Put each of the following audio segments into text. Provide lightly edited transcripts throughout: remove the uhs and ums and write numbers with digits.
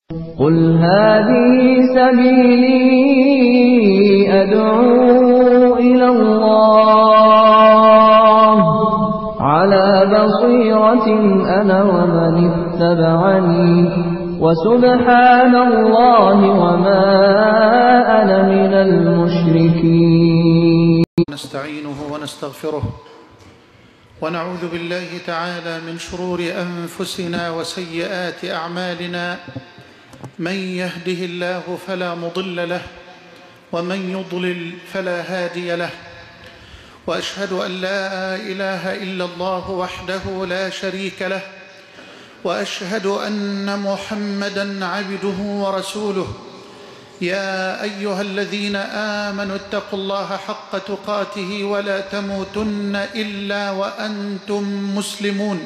قل هذه سبيلي أدعو إلى الله على بصيرة أنا ومن اتبعني وسبحان الله وما أنا من المشركين. نستعينه ونستغفره ونعوذ بالله تعالى من شرور أنفسنا وسيئات أعمالنا، من يهده الله فلا مضل له ومن يضلل فلا هادي له، وأشهد أن لا إله إلا الله وحده لا شريك له، وأشهد أن محمدًا عبده ورسوله. يا أيها الذين آمنوا اتقوا الله حق تقاته ولا تموتن إلا وأنتم مسلمون.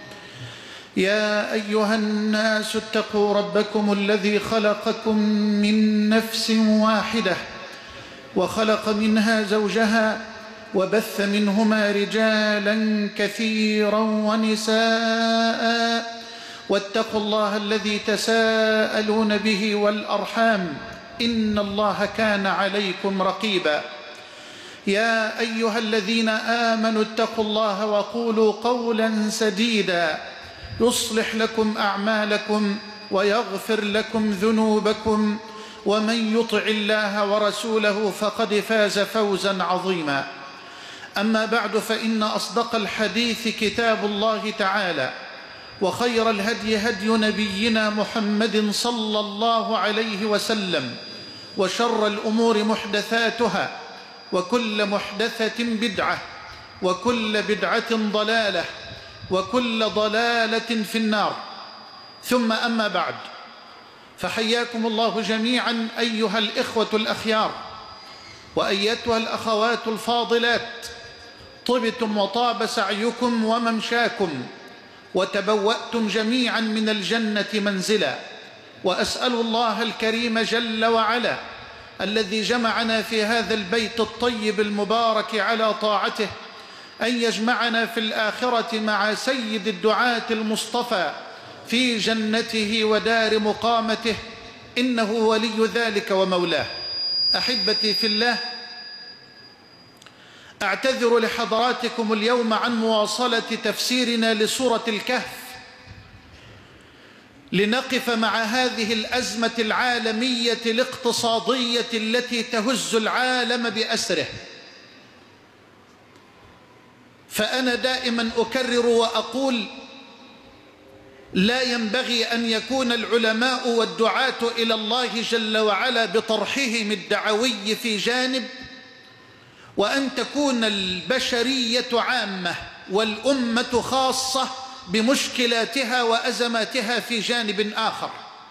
يا أيها الناس اتقوا ربكم الذي خلقكم من نفس واحدة وخلق منها زوجها وبث منهما رجالا كثيرا ونساء، واتقوا الله الذي تساءلون به والأرحام إن الله كان عليكم رقيبا. يا أيها الذين آمنوا اتقوا الله وقولوا قولا سديدا يصلح لكم أعمالكم ويغفر لكم ذنوبكم، ومن يطع الله ورسوله فقد فاز فوزا عظيما. أما بعد، فإن أصدق الحديث كتاب الله تعالى، وخير الهدي هدي نبينا محمد صلى الله عليه وسلم، وشر الأمور محدثاتها، وكل محدثة بدعة، وكل بدعة ضلالة، وكل ضلالة في النار. ثم أما بعد، فحياكم الله جميعا أيها الإخوة الأخيار وأيتها الأخوات الفاضلات، طبتم وطاب سعيكم وممشاكم، وتبوأتم جميعا من الجنة منزلا. وأسأل الله الكريم جل وعلا الذي جمعنا في هذا البيت الطيب المبارك على طاعته أن يجمعنا في الآخرة مع سيد الدعاة المصطفى في جنته ودار مقامته، إنه ولي ذلك ومولاه. أحبتي في الله، أعتذر لحضراتكم اليوم عن مواصلة تفسيرنا لسورة الكهف، لنقف مع هذه الأزمة العالمية الاقتصادية التي تهز العالم بأسره. فأنا دائما أكرر وأقول: لا ينبغي أن يكون العلماء والدعاة إلى الله جل وعلا بطرحهم الدعوي في جانب، وأن تكون البشرية عامة والأمة خاصة بمشكلاتها وأزماتها في جانب آخر.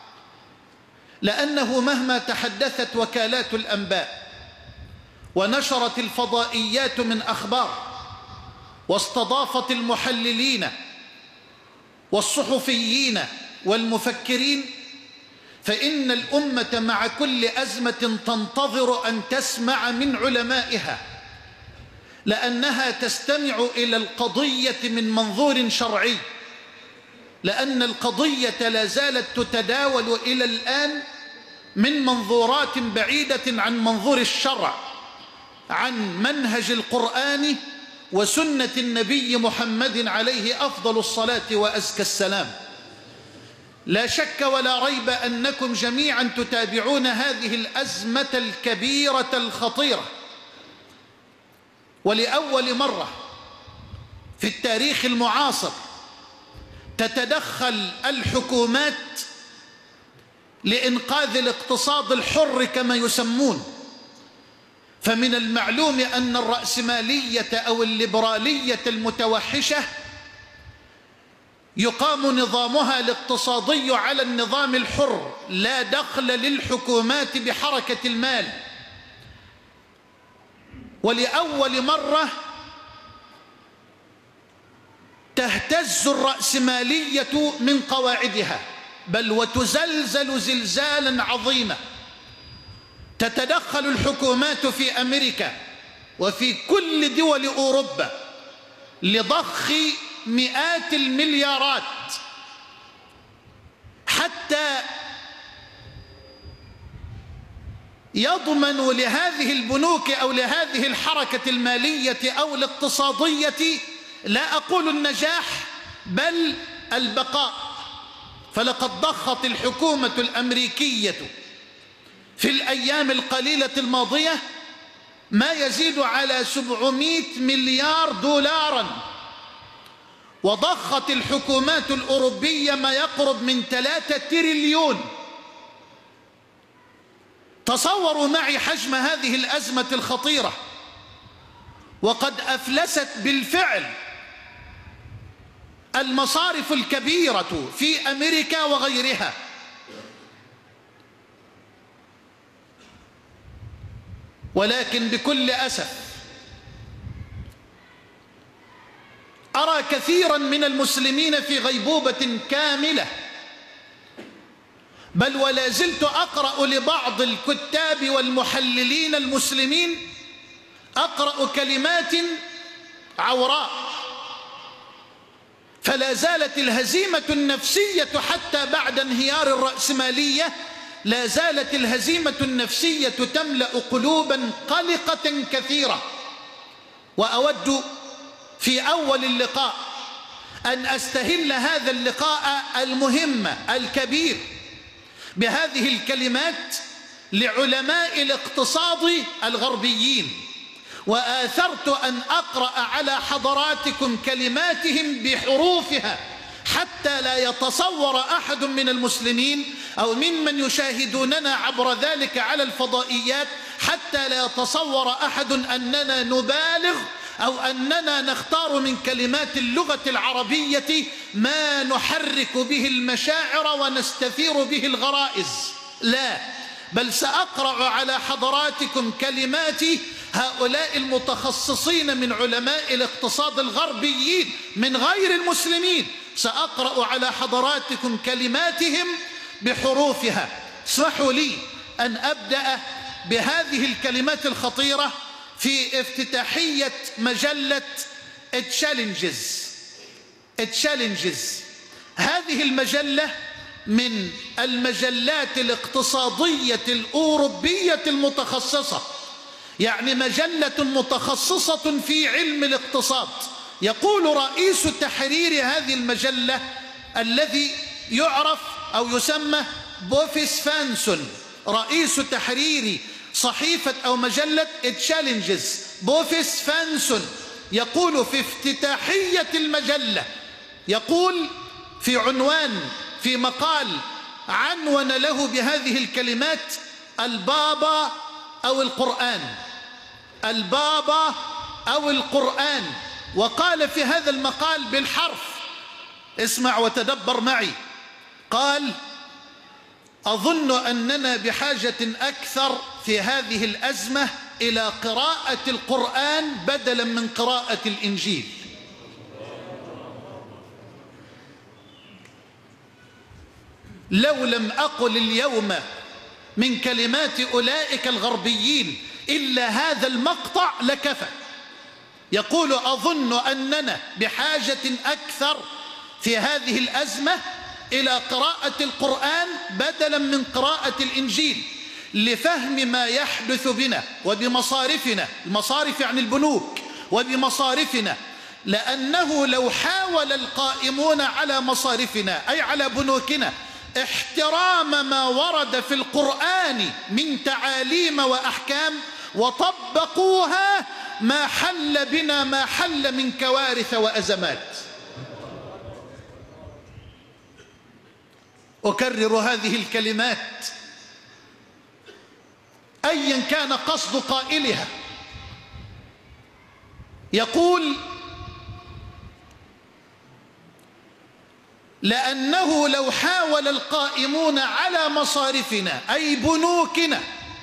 لأنه مهما تحدثت وكالات الأنباء ونشرت الفضائيات من أخبار واستضافت المحللين والصحفيين والمفكرين، فإن الأمة مع كل أزمة تنتظر أن تسمع من علمائها، لأنها تستمع إلى القضية من منظور شرعي، لأن القضية لا زالت تتداول إلى الآن من منظورات بعيدة عن منظور الشرع، عن منهج القرآن وسنة النبي محمد عليه أفضل الصلاة وأزكى السلام. لا شك ولا ريب أنكم جميعا تتابعون هذه الأزمة الكبيرة الخطيرة، ولأول مرة في التاريخ المعاصر تتدخل الحكومات لإنقاذ الاقتصاد الحر كما يسمون. فمن المعلوم أن الرأسمالية أو الليبرالية المتوحشة يقام نظامها الاقتصادي على النظام الحر، لا دخل للحكومات بحركة المال. ولأول مرة تهتز الرأسمالية من قواعدها، بل وتزلزل زلزالا عظيما. تتدخل الحكومات في أمريكا وفي كل دول أوروبا لضخ مئات المليارات، حتى يضمن لهذه البنوك أو لهذه الحركة المالية أو الاقتصادية لا أقول النجاح بل البقاء. فلقد ضخت الحكومة الأمريكية في الأيام القليلة الماضية ما يزيد على 700 مليار دولارا، وضخت الحكومات الأوروبية ما يقرب من 3 تريليون. تصوروا معي حجم هذه الأزمة الخطيرة، وقد أفلست بالفعل المصارف الكبيرة في أمريكا وغيرها. ولكن بكل أسف أرى كثيرا من المسلمين في غيبوبة كاملة، بل ولا زلت أقرأ لبعض الكتاب والمحللين المسلمين، أقرأ كلمات عوراء. فلا زالت الهزيمة النفسية حتى بعد انهيار الرأسمالية، لا زالت الهزيمة النفسية تملأ قلوبا قلقة كثيرة. وأود في أول اللقاء أن أستهل هذا اللقاء المهم الكبير بهذه الكلمات لعلماء الاقتصاد الغربيين، وآثرت أن أقرأ على حضراتكم كلماتهم بحروفها حتى لا يتصور أحد من المسلمين أو ممن يشاهدوننا عبر ذلك على الفضائيات، حتى لا يتصور أحد أننا نبالغ أو أننا نختار من كلمات اللغة العربية ما نحرك به المشاعر ونستثير به الغرائز. لا، بل سأقرأ على حضراتكم كلمات هؤلاء المتخصصين من علماء الاقتصاد الغربيين من غير المسلمين، سأقرأ على حضراتكم كلماتهم بحروفها. اسمحوا لي أن أبدأ بهذه الكلمات الخطيرة في افتتاحية مجلة تشالنجز. هذه المجلة من المجلات الاقتصادية الأوروبية المتخصصة، يعني مجلة متخصصة في علم الاقتصاد. يقول رئيس تحرير هذه المجلة الذي يعرف أو يسمى بوفيس فانسون، رئيس تحرير صحيفة أو مجلة تشالنجز بوفيس فانسون، يقول في افتتاحية المجلة، يقول في عنوان في مقال عنون له بهذه الكلمات: البابا أو القرآن، البابا أو القرآن. وقال في هذا المقال بالحرف، اسمع وتدبر معي، قال: أظن أننا بحاجة أكثر في هذه الأزمة إلى قراءة القرآن بدلا من قراءة الإنجيل. لو لم أقل اليوم من كلمات أولئك الغربيين إلا هذا المقطع لكفى. يقول: أظن أننا بحاجة أكثر في هذه الأزمة إلى قراءة القرآن بدلا من قراءة الإنجيل لفهم ما يحدث بنا وبمصارفنا، المصارف يعني البنوك، وبمصارفنا، لأنه لو حاول القائمون على مصارفنا أي على بنوكنا احترام ما ورد في القرآن من تعاليم وأحكام وطبقوها ما حل بنا ما حل من كوارث وأزمات. أكرر هذه الكلمات أيا كان قصد قائلها. يقول: لأنه لو حاول القائمون على مصارفنا أي بنوكنا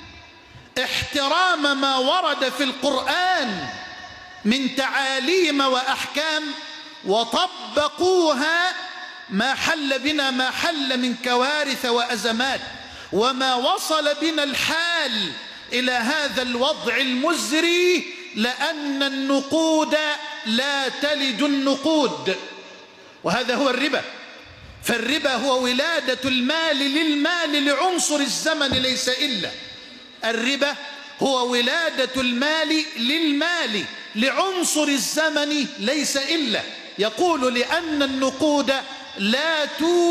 احترام ما ورد في القرآن من تعاليم وأحكام وطبقوها ما حل بنا ما حل من كوارث وأزمات، وما وصل بنا الحال إلى هذا الوضع المزري لأن النقود لا تلد النقود، وهذا هو الربا. فالربا هو ولادة المال للمال لعنصر الزمن ليس إلا، الربا هو ولادة المال للمال لعنصر الزمن ليس إلا. يقول لأن النقود لا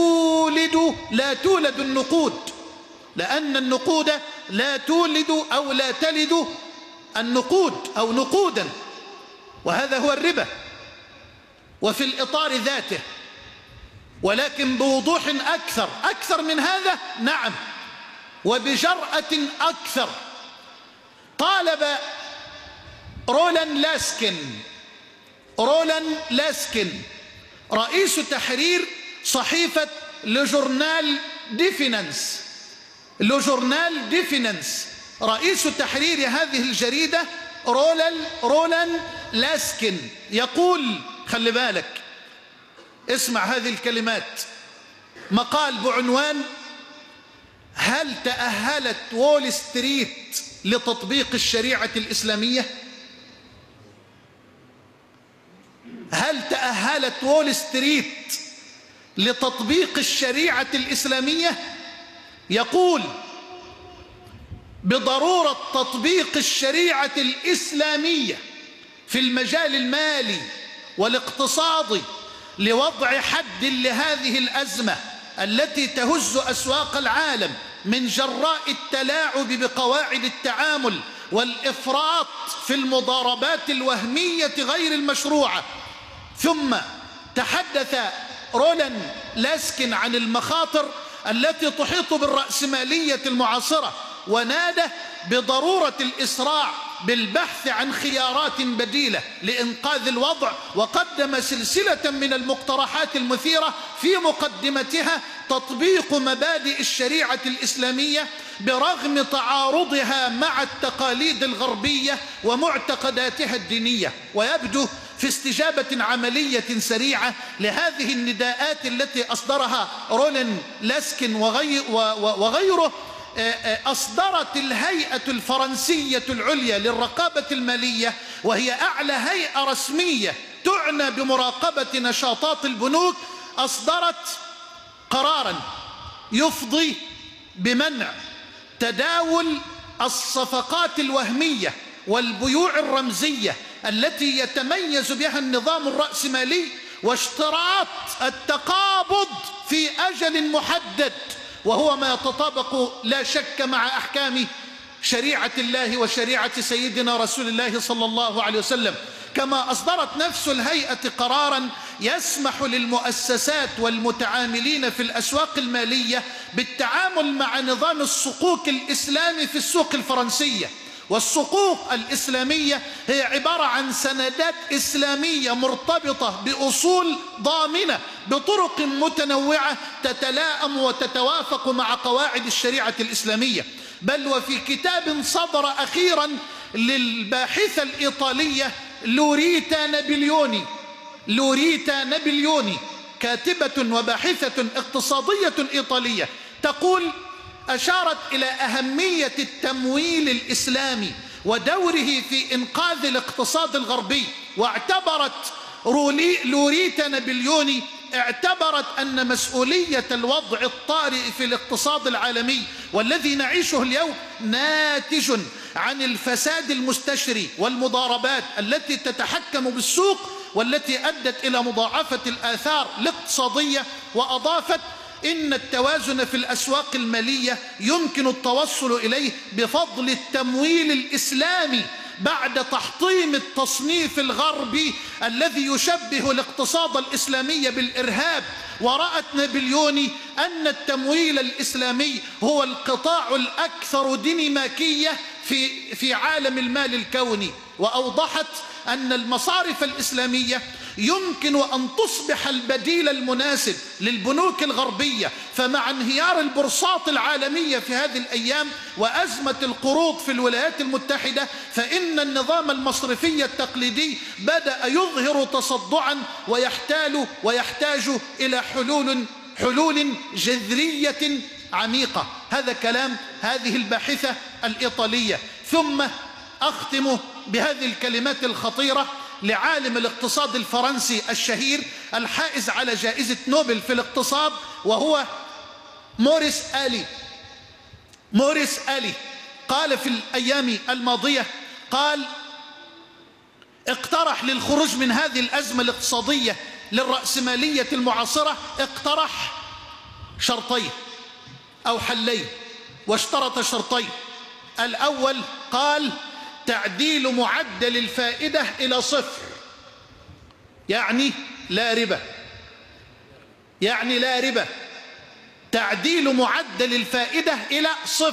تولد النقود، لأن النقود لا تولد أو لا تلد النقود أو نقودا، وهذا هو الربا. وفي الإطار ذاته، ولكن بوضوح أكثر من هذا، نعم، وبجرأة أكثر، طالب رولان لاسكن رئيس تحرير صحيفة لجورنال ديفينانس، رئيس تحرير هذه الجريدة رولان لاسكن، يقول، خلي بالك، اسمع هذه الكلمات، مقال بعنوان: هل تأهلت وول ستريت لتطبيق الشريعة الإسلامية؟ هل تأهلت وول ستريت لتطبيق الشريعة الإسلامية؟ يقول: بضرورة تطبيق الشريعة الإسلامية في المجال المالي والاقتصادي لوضع حد لهذه الأزمة التي تهز أسواق العالم من جراء التلاعب بقواعد التعامل والإفراط في المضاربات الوهمية غير المشروعة. ثم تحدث رولان لاسكن عن المخاطر التي تحيط بالرأسمالية المعاصرة، ونادى بضرورة الإسراع بالبحث عن خيارات بديلة لإنقاذ الوضع، وقدم سلسلة من المقترحات المثيرة، في مقدمتها تطبيق مبادئ الشريعة الإسلامية برغم تعارضها مع التقاليد الغربية ومعتقداتها الدينية. ويبدو في استجابة عملية سريعة لهذه النداءات التي أصدرها رولان لاسكن وغيره، أصدرت الهيئة الفرنسية العليا للرقابة المالية، وهي أعلى هيئة رسمية تعنى بمراقبة نشاطات البنوك، أصدرت قراراً يفضي بمنع تداول الصفقات الوهمية والبيوع الرمزية التي يتميز بها النظام الرأسمالي، واشتراط التقابض في أجل محدد، وهو ما يتطابق لا شك مع أحكام شريعة الله وشريعة سيدنا رسول الله صلى الله عليه وسلم. كما أصدرت نفس الهيئة قراراً يسمح للمؤسسات والمتعاملين في الأسواق المالية بالتعامل مع نظام الصكوك الإسلامي في السوق الفرنسية. والصكوك الإسلامية هي عبارة عن سندات إسلامية مرتبطة بأصول ضامنة بطرق متنوعة تتلائم وتتوافق مع قواعد الشريعة الإسلامية. بل وفي كتاب صدر أخيرا للباحثة الإيطالية لوريتا نابليوني، كاتبة وباحثة اقتصادية إيطالية، تقول: أشارت إلى أهمية التمويل الإسلامي ودوره في إنقاذ الاقتصاد الغربي، واعتبرت لوريتا نابليوني اعتبرت أن مسؤولية الوضع الطارئ في الاقتصاد العالمي والذي نعيشه اليوم ناتج عن الفساد المستشري والمضاربات التي تتحكم بالسوق، والتي أدت إلى مضاعفة الآثار الاقتصادية. وأضافت: إن التوازن في الأسواق المالية يمكن التوصل إليه بفضل التمويل الإسلامي بعد تحطيم التصنيف الغربي الذي يشبه الاقتصاد الإسلامي بالإرهاب. ورأت نابليوني أن التمويل الإسلامي هو القطاع الأكثر ديناميكية في عالم المال الكوني. وأوضحت أن المصارف الإسلامية يمكن أن تصبح البديل المناسب للبنوك الغربية. فمع انهيار البورصات العالمية في هذه الأيام وأزمة القروض في الولايات المتحدة، فإن النظام المصرفي التقليدي بدأ يظهر تصدعا ويحتاج إلى حلول جذرية عميقة. هذا كلام هذه الباحثة الإيطالية. ثم أختم بهذه الكلمات الخطيرة لعالم الاقتصاد الفرنسي الشهير الحائز على جائزة نوبل في الاقتصاد، وهو موريس آلي. قال في الأيام الماضية، قال اقترح للخروج من هذه الأزمة الاقتصادية للرأسمالية المعاصرة، اقترح شرطين أو حلين، واشترط شرطين. الأول قال تعديل معدل الفائدة إلى 0، يعني لا ربا، يعني لا ربا، تعديل معدل الفائدة إلى 0.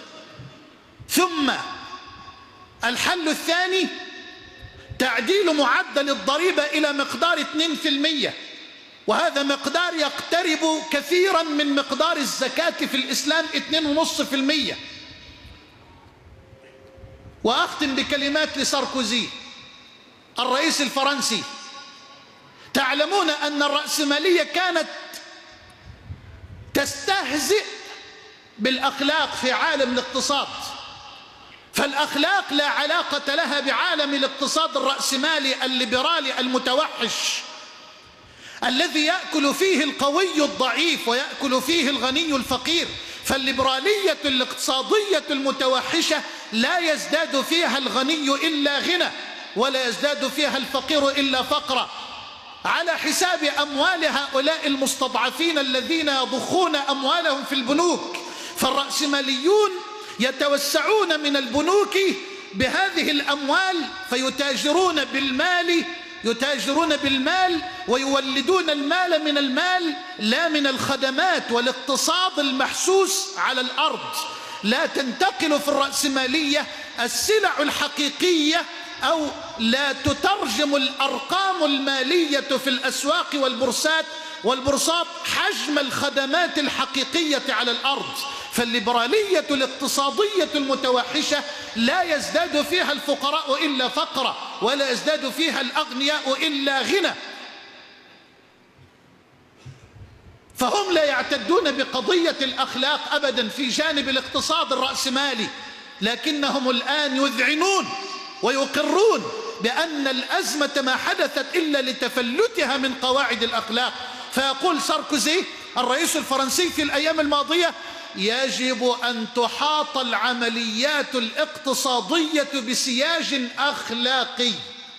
ثم الحل الثاني تعديل معدل الضريبة إلى مقدار 2%، وهذا مقدار يقترب كثيرا من مقدار الزكاة في الإسلام 2.5%. وأختم بكلمات لساركوزي الرئيس الفرنسي. تعلمون أن الرأسمالية كانت تستهزئ بالأخلاق في عالم الاقتصاد، فالأخلاق لا علاقة لها بعالم الاقتصاد الرأسمالي الليبرالي المتوحش الذي يأكل فيه القوي الضعيف ويأكل فيه الغني الفقير. فالليبرالية الاقتصادية المتوحشة لا يزداد فيها الغني إلا غنى، ولا يزداد فيها الفقير إلا فقرا، على حساب أموال هؤلاء المستضعفين الذين يضخون أموالهم في البنوك. فالرأسماليون يتوسعون من البنوك بهذه الأموال فيتاجرون بالمال، يتاجرون بالمال ويولدون المال من المال لا من الخدمات والاقتصاد المحسوس على الأرض. لا تنتقل في الرأسمالية السلع الحقيقية، أو لا تترجم الأرقام المالية في الأسواق والبورصات حجم الخدمات الحقيقية على الأرض. فالليبرالية الاقتصادية المتوحشة لا يزداد فيها الفقراء إلا فقرا، ولا يزداد فيها الأغنياء إلا غنى. فهم لا يعتدون بقضية الأخلاق أبدا في جانب الاقتصاد الرأسمالي، لكنهم الآن يذعنون ويقرون بأن الأزمة ما حدثت إلا لتفلتها من قواعد الأخلاق. فيقول ساركوزي الرئيس الفرنسي في الأيام الماضية: يجب أن تحاط العمليات الاقتصادية بسياج أخلاقي،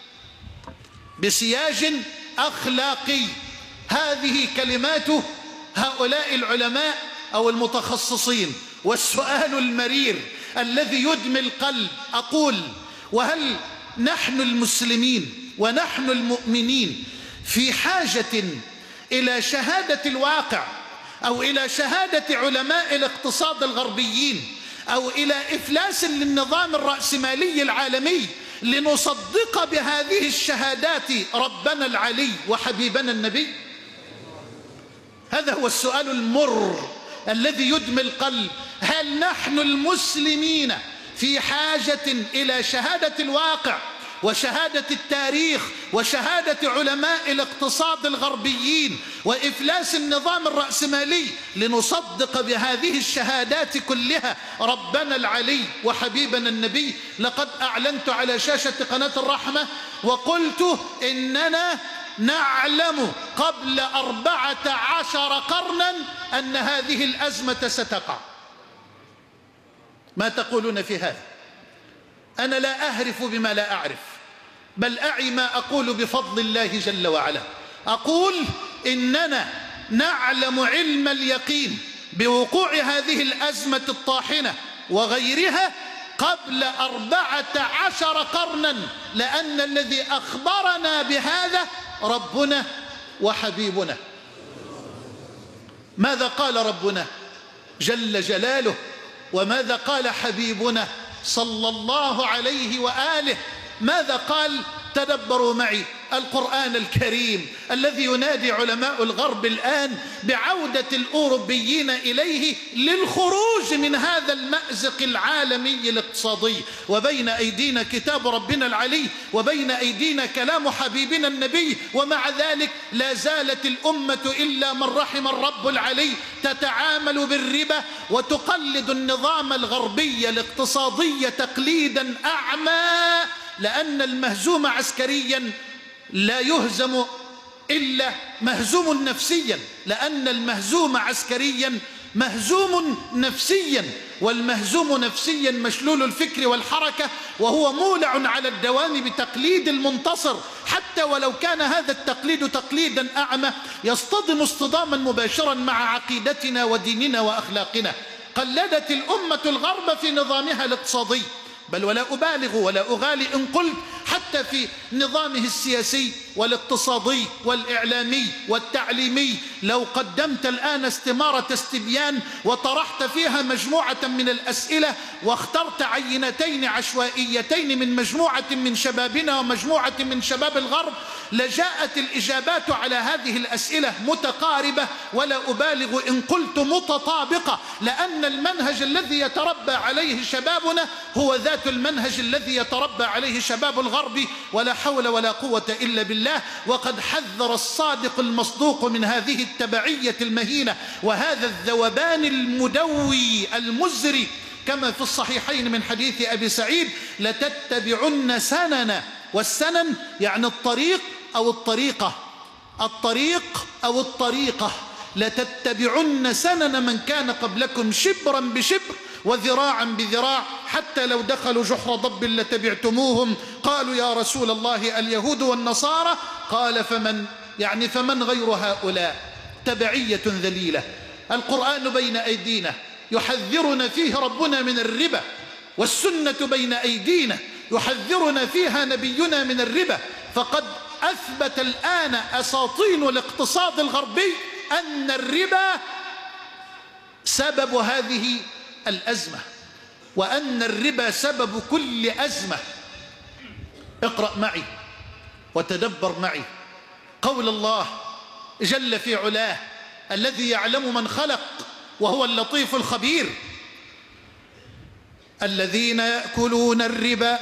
بسياج أخلاقي. هذه كلمات هؤلاء العلماء أو المتخصصين. والسؤال المرير الذي يدمي القلب، أقول: وهل نحن المسلمين ونحن المؤمنين في حاجة إلى شهادة الواقع، أو إلى شهادة علماء الاقتصاد الغربيين، أو إلى إفلاس للنظام الرأسمالي العالمي لنصدق بهذه الشهادات ربنا العلي وحبيبنا النبي؟ هذا هو السؤال المر الذي يدمي القلب. هل نحن المسلمين في حاجة إلى شهادة الواقع وشهادة التاريخ وشهادة علماء الاقتصاد الغربيين وإفلاس النظام الرأسمالي لنصدق بهذه الشهادات كلها ربنا العلي وحبيبنا النبي؟ لقد أعلنت على شاشة قناة الرحمة وقلت إننا نعلم قبل 14 قرنا أن هذه الأزمة ستقع. ما تقولون في هذا؟ أنا لا أهرف بما لا أعرف، بل أعي ما أقول بفضل الله جل وعلا. أقول إننا نعلم علم اليقين بوقوع هذه الأزمة الطاحنة وغيرها قبل 14 قرنا، لأن الذي أخبرنا بهذا ربنا وحبيبنا. ماذا قال ربنا جل جلاله؟ وماذا قال حبيبنا صلى الله عليه وآله؟ ماذا قال؟ تدبروا معي القرآن الكريم الذي ينادي علماء الغرب الآن بعودة الأوروبيين إليه للخروج من هذا المأزق العالمي الاقتصادي. وبين أيدينا كتاب ربنا العلي، وبين أيدينا كلام حبيبنا النبي، ومع ذلك لا زالت الأمة إلا من رحم الرب العلي تتعامل بالربا وتقلد النظام الغربي الاقتصادي تقليدا أعمى، لأن المهزوم عسكريا لا يهزم إلا مهزوم نفسيا، لأن المهزوم عسكريا مهزوم نفسيا، والمهزوم نفسيا مشلول الفكر والحركة، وهو مولع على الدوام بتقليد المنتصر، حتى ولو كان هذا التقليد تقليدا أعمى يصطدم اصطداما مباشرا مع عقيدتنا وديننا وأخلاقنا. قلدت الأمة الغرب في نظامها الاقتصادي، بل ولا أبالغ ولا أغالي إن قلت حتى في نظامه السياسي والاقتصادي والإعلامي والتعليمي. لو قدمت الآن استمارة استبيان وطرحت فيها مجموعة من الأسئلة واخترت عينتين عشوائيتين من مجموعة من شبابنا ومجموعة من شباب الغرب، لجاءت الإجابات على هذه الأسئلة متقاربة، ولا أبالغ إن قلت متطابقة، لأن المنهج الذي يتربى عليه شبابنا هو ذات المنهج الذي يتربى عليه شباب الغرب، ولا حول ولا قوة إلا بالله. وقد حذر الصادق المصدوق من هذه التبعية المهينة وهذا الذوبان المدوي المزري، كما في الصحيحين من حديث أبي سعيد: لتتبعن سنن، والسنن يعني الطريق أو الطريقة، الطريق أو الطريقة، لتتبعن سنن من كان قبلكم شبرا بشبر وذراعا بذراع، حتى لو دخلوا جحر ضب لتبعتموهم. قالوا يا رسول الله اليهود والنصارى؟ قال فمن غير هؤلاء؟ تبعية ذليلة. القرآن بين أيدينا يحذرنا فيه ربنا من الربا، والسنة بين أيدينا يحذرنا فيها نبينا من الربا. فقد أثبت الآن أساطين الاقتصاد الغربي أن الربا سبب هذه الأزمة، وأن الربا سبب كل أزمة. اقرأ معي وتدبر معي قول الله جل في علاه الذي يعلم من خلق وهو اللطيف الخبير: الذين يأكلون الربا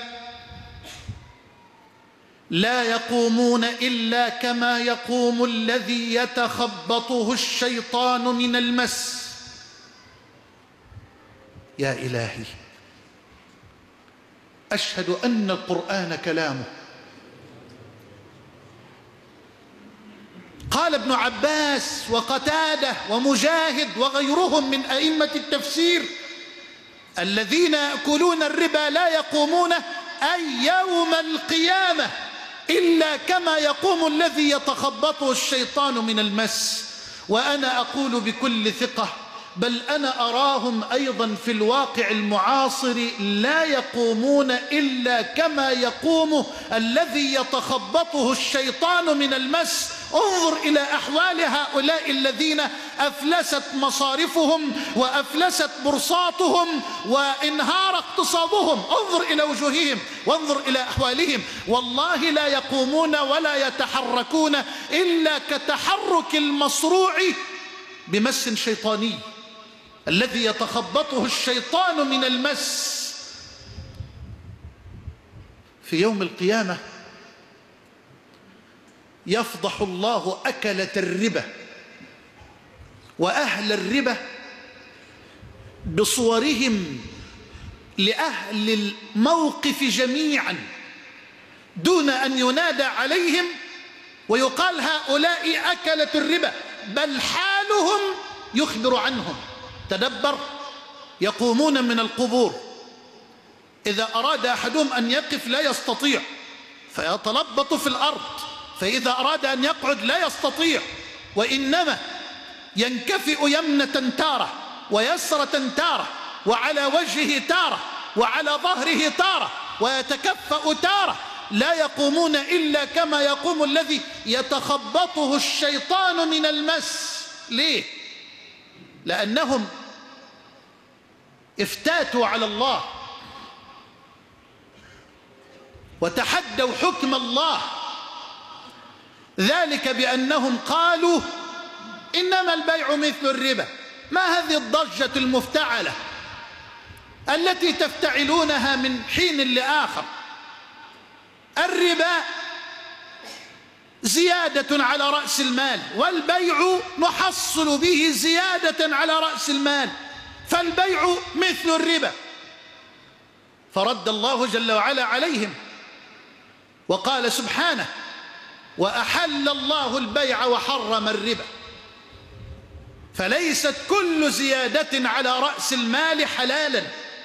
لا يقومون إلا كما يقوم الذي يتخبطه الشيطان من المس. يا إلهي، أشهد أن القرآن كلامه. قال ابن عباس وقتادة ومجاهد وغيرهم من أئمة التفسير: الذين يأكلون الربا لا يقومون أي يوم القيامة إلا كما يقوم الذي يتخبطه الشيطان من المس. وأنا أقول بكل ثقة، بل أنا أراهم أيضا في الواقع المعاصر لا يقومون إلا كما يقوم الذي يتخبطه الشيطان من المس. انظر إلى أحوال هؤلاء الذين أفلست مصارفهم وأفلست بورصاتهم وانهار اقتصادهم، انظر إلى وجوههم وانظر إلى أحوالهم. والله لا يقومون ولا يتحركون إلا كتحرك المصروع بمس شيطاني، الذي يتخبطه الشيطان من المس. في يوم القيامة يفضح الله أكلة الربا وأهل الربا بصورهم لأهل الموقف جميعا دون أن ينادى عليهم ويقال هؤلاء أكلة الربا، بل حالهم يخبر عنهم. تدبر، يقومون من القبور، إذا أراد أحدهم أن يقف لا يستطيع فيتلبط في الأرض، فإذا أراد أن يقعد لا يستطيع، وإنما ينكفئ يمنة تارة ويسرة تارة، وعلى وجهه تارة وعلى ظهره تارة، ويتكفأ تارة. لا يقومون إلا كما يقوم الذي يتخبطه الشيطان من المس. ليه؟ لأنهم افتاتوا على الله وتحدوا حكم الله، ذلك بأنهم قالوا إنما البيع مثل الربا. ما هذه الضجة المفتعلة التي تفتعلونها من حين لآخر؟ الربا زيادة على رأس المال، والبيع نحصل به زيادة على رأس المال، فالبيع مثل الربا. فرد الله جل وعلا عليهم وقال سبحانه: وأحل الله البيع وحرم الربا. فليست كل زيادة على رأس المال حلالا،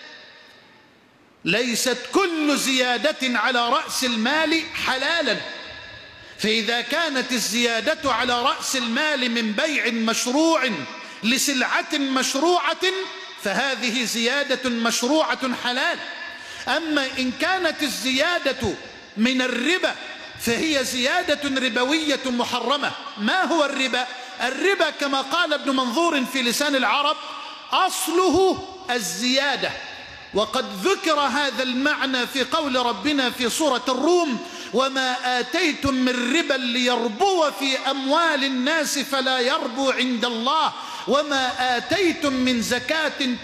ليست كل زيادة على رأس المال حلالا. فإذا كانت الزيادة على رأس المال من بيع مشروع لسلعة مشروعة فهذه زيادة مشروعة حلال. أما إن كانت الزيادة من الربا فهي زيادة ربوية محرمة. ما هو الربا؟ الربا كما قال ابن منظور في لسان العرب أصله الزيادة، وقد ذكر هذا المعنى في قول ربنا في سورة الروم: وما آتيتم من ربا ليربو في أموال الناس فلا يربو عند الله وما آتيتم من زكاة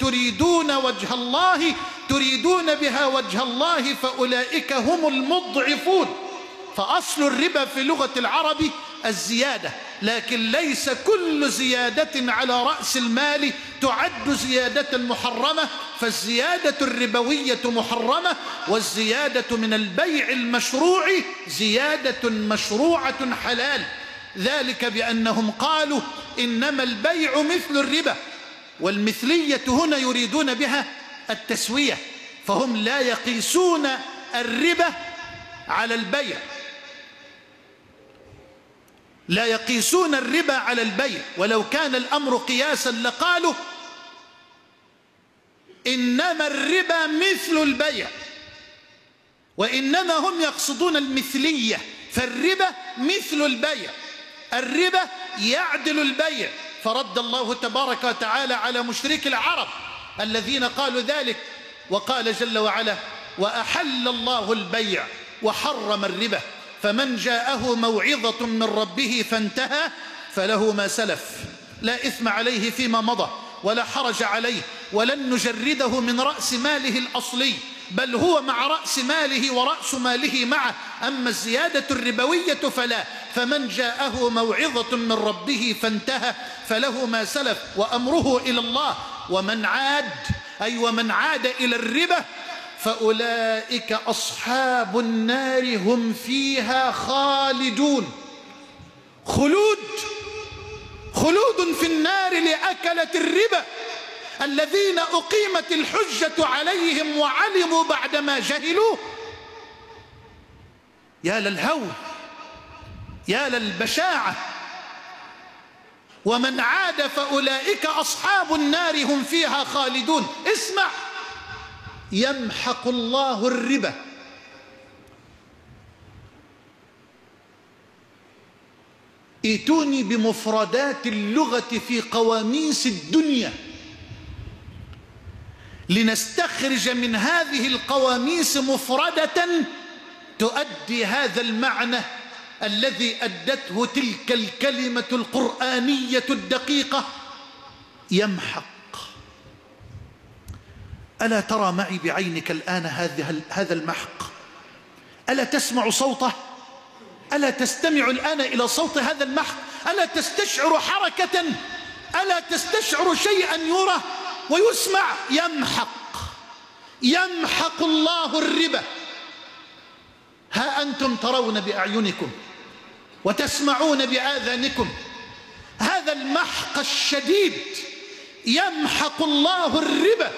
تريدون بها وجه الله فأولئك هم المضعفون. فأصل الربا في لغة العرب الزيادة، لكن ليس كل زيادة على رأس المال تعد زيادة محرمة، فالزيادة الربوية محرمة، والزيادة من البيع المشروع زيادة مشروعة حلال. ذلك بأنهم قالوا إنما البيع مثل الربا، والمثلية هنا يريدون بها التسوية، فهم لا يقيسون الربا على البيع، لا يقيسون الربا على البيع. ولو كان الأمر قياسا لقالوا إنما الربا مثل البيع، وإنما هم يقصدون المثلية. فالربا مثل البيع، الربا يعدل البيع. فرد الله تبارك وتعالى على مشرك العرب الذين قالوا ذلك، وقال جل وعلا: وأحل الله البيع وحرم الربا فمن جاءه موعظة من ربه فانتهى فله ما سلف لا إثم عليه فيما مضى ولا حرج عليه ولن نجرده من رأس ماله الأصلي، بل هو مع رأس ماله ورأس ماله معه. أما الزيادة الربوية فلا. فمن جاءه موعظة من ربه فانتهى فله ما سلف وأمره إلى الله ومن عاد إلى الربا فأولئك أصحاب النار هم فيها خالدون. خلود في النار لأكلة الربا الذين أقيمت الحجة عليهم وعلموا بعدما جهلوا. يا للهول، يا للبشاعة. ومن عاد فأولئك أصحاب النار هم فيها خالدون. اسمع: يمحق الله الربا. ائتوني بمفردات اللغة في قواميس الدنيا لنستخرج من هذه القواميس مفردة تؤدي هذا المعنى الذي أدته تلك الكلمة القرآنية الدقيقة: يمحق. ألا ترى معي بعينك الآن هذا المحق؟ ألا تسمع صوته؟ ألا تستمع الآن إلى صوت هذا المحق؟ ألا تستشعر حركة؟ ألا تستشعر شيئا يرى ويسمع؟ يمحق الله الربا. ها أنتم ترون بأعينكم وتسمعون بآذانكم هذا المحق الشديد. يمحق الله الربا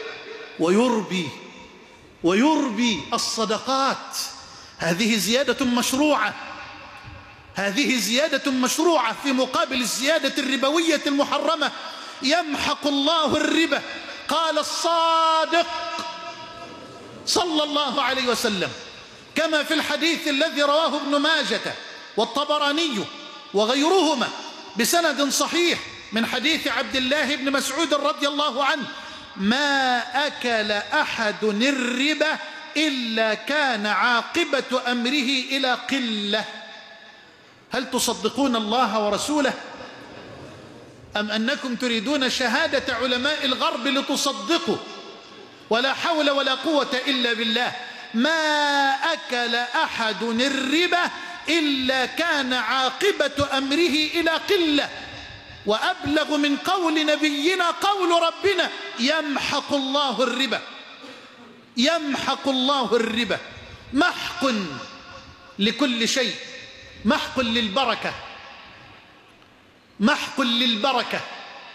ويربي الصدقات. هذه زيادة مشروعة، هذه زيادة مشروعة في مقابل الزيادة الربوية المحرمة. يمحق الله الربا. قال الصادق صلى الله عليه وسلم كما في الحديث الذي رواه ابن ماجة والطبراني وغيرهما بسند صحيح من حديث عبد الله بن مسعود رضي الله عنه: ما أكل أحد الربا إلا كان عاقبة أمره إلى قلة. هل تصدقون الله ورسوله أم أنكم تريدون شهادة علماء الغرب لتصدقوا؟ ولا حول ولا قوة إلا بالله. ما أكل أحد الربا إلا كان عاقبة أمره إلى قلة. وأبلغ من قول نبينا قول ربنا: يمحق الله الربا. يمحق الله الربا. محق لكل شيء، محق للبركة، محق للبركة.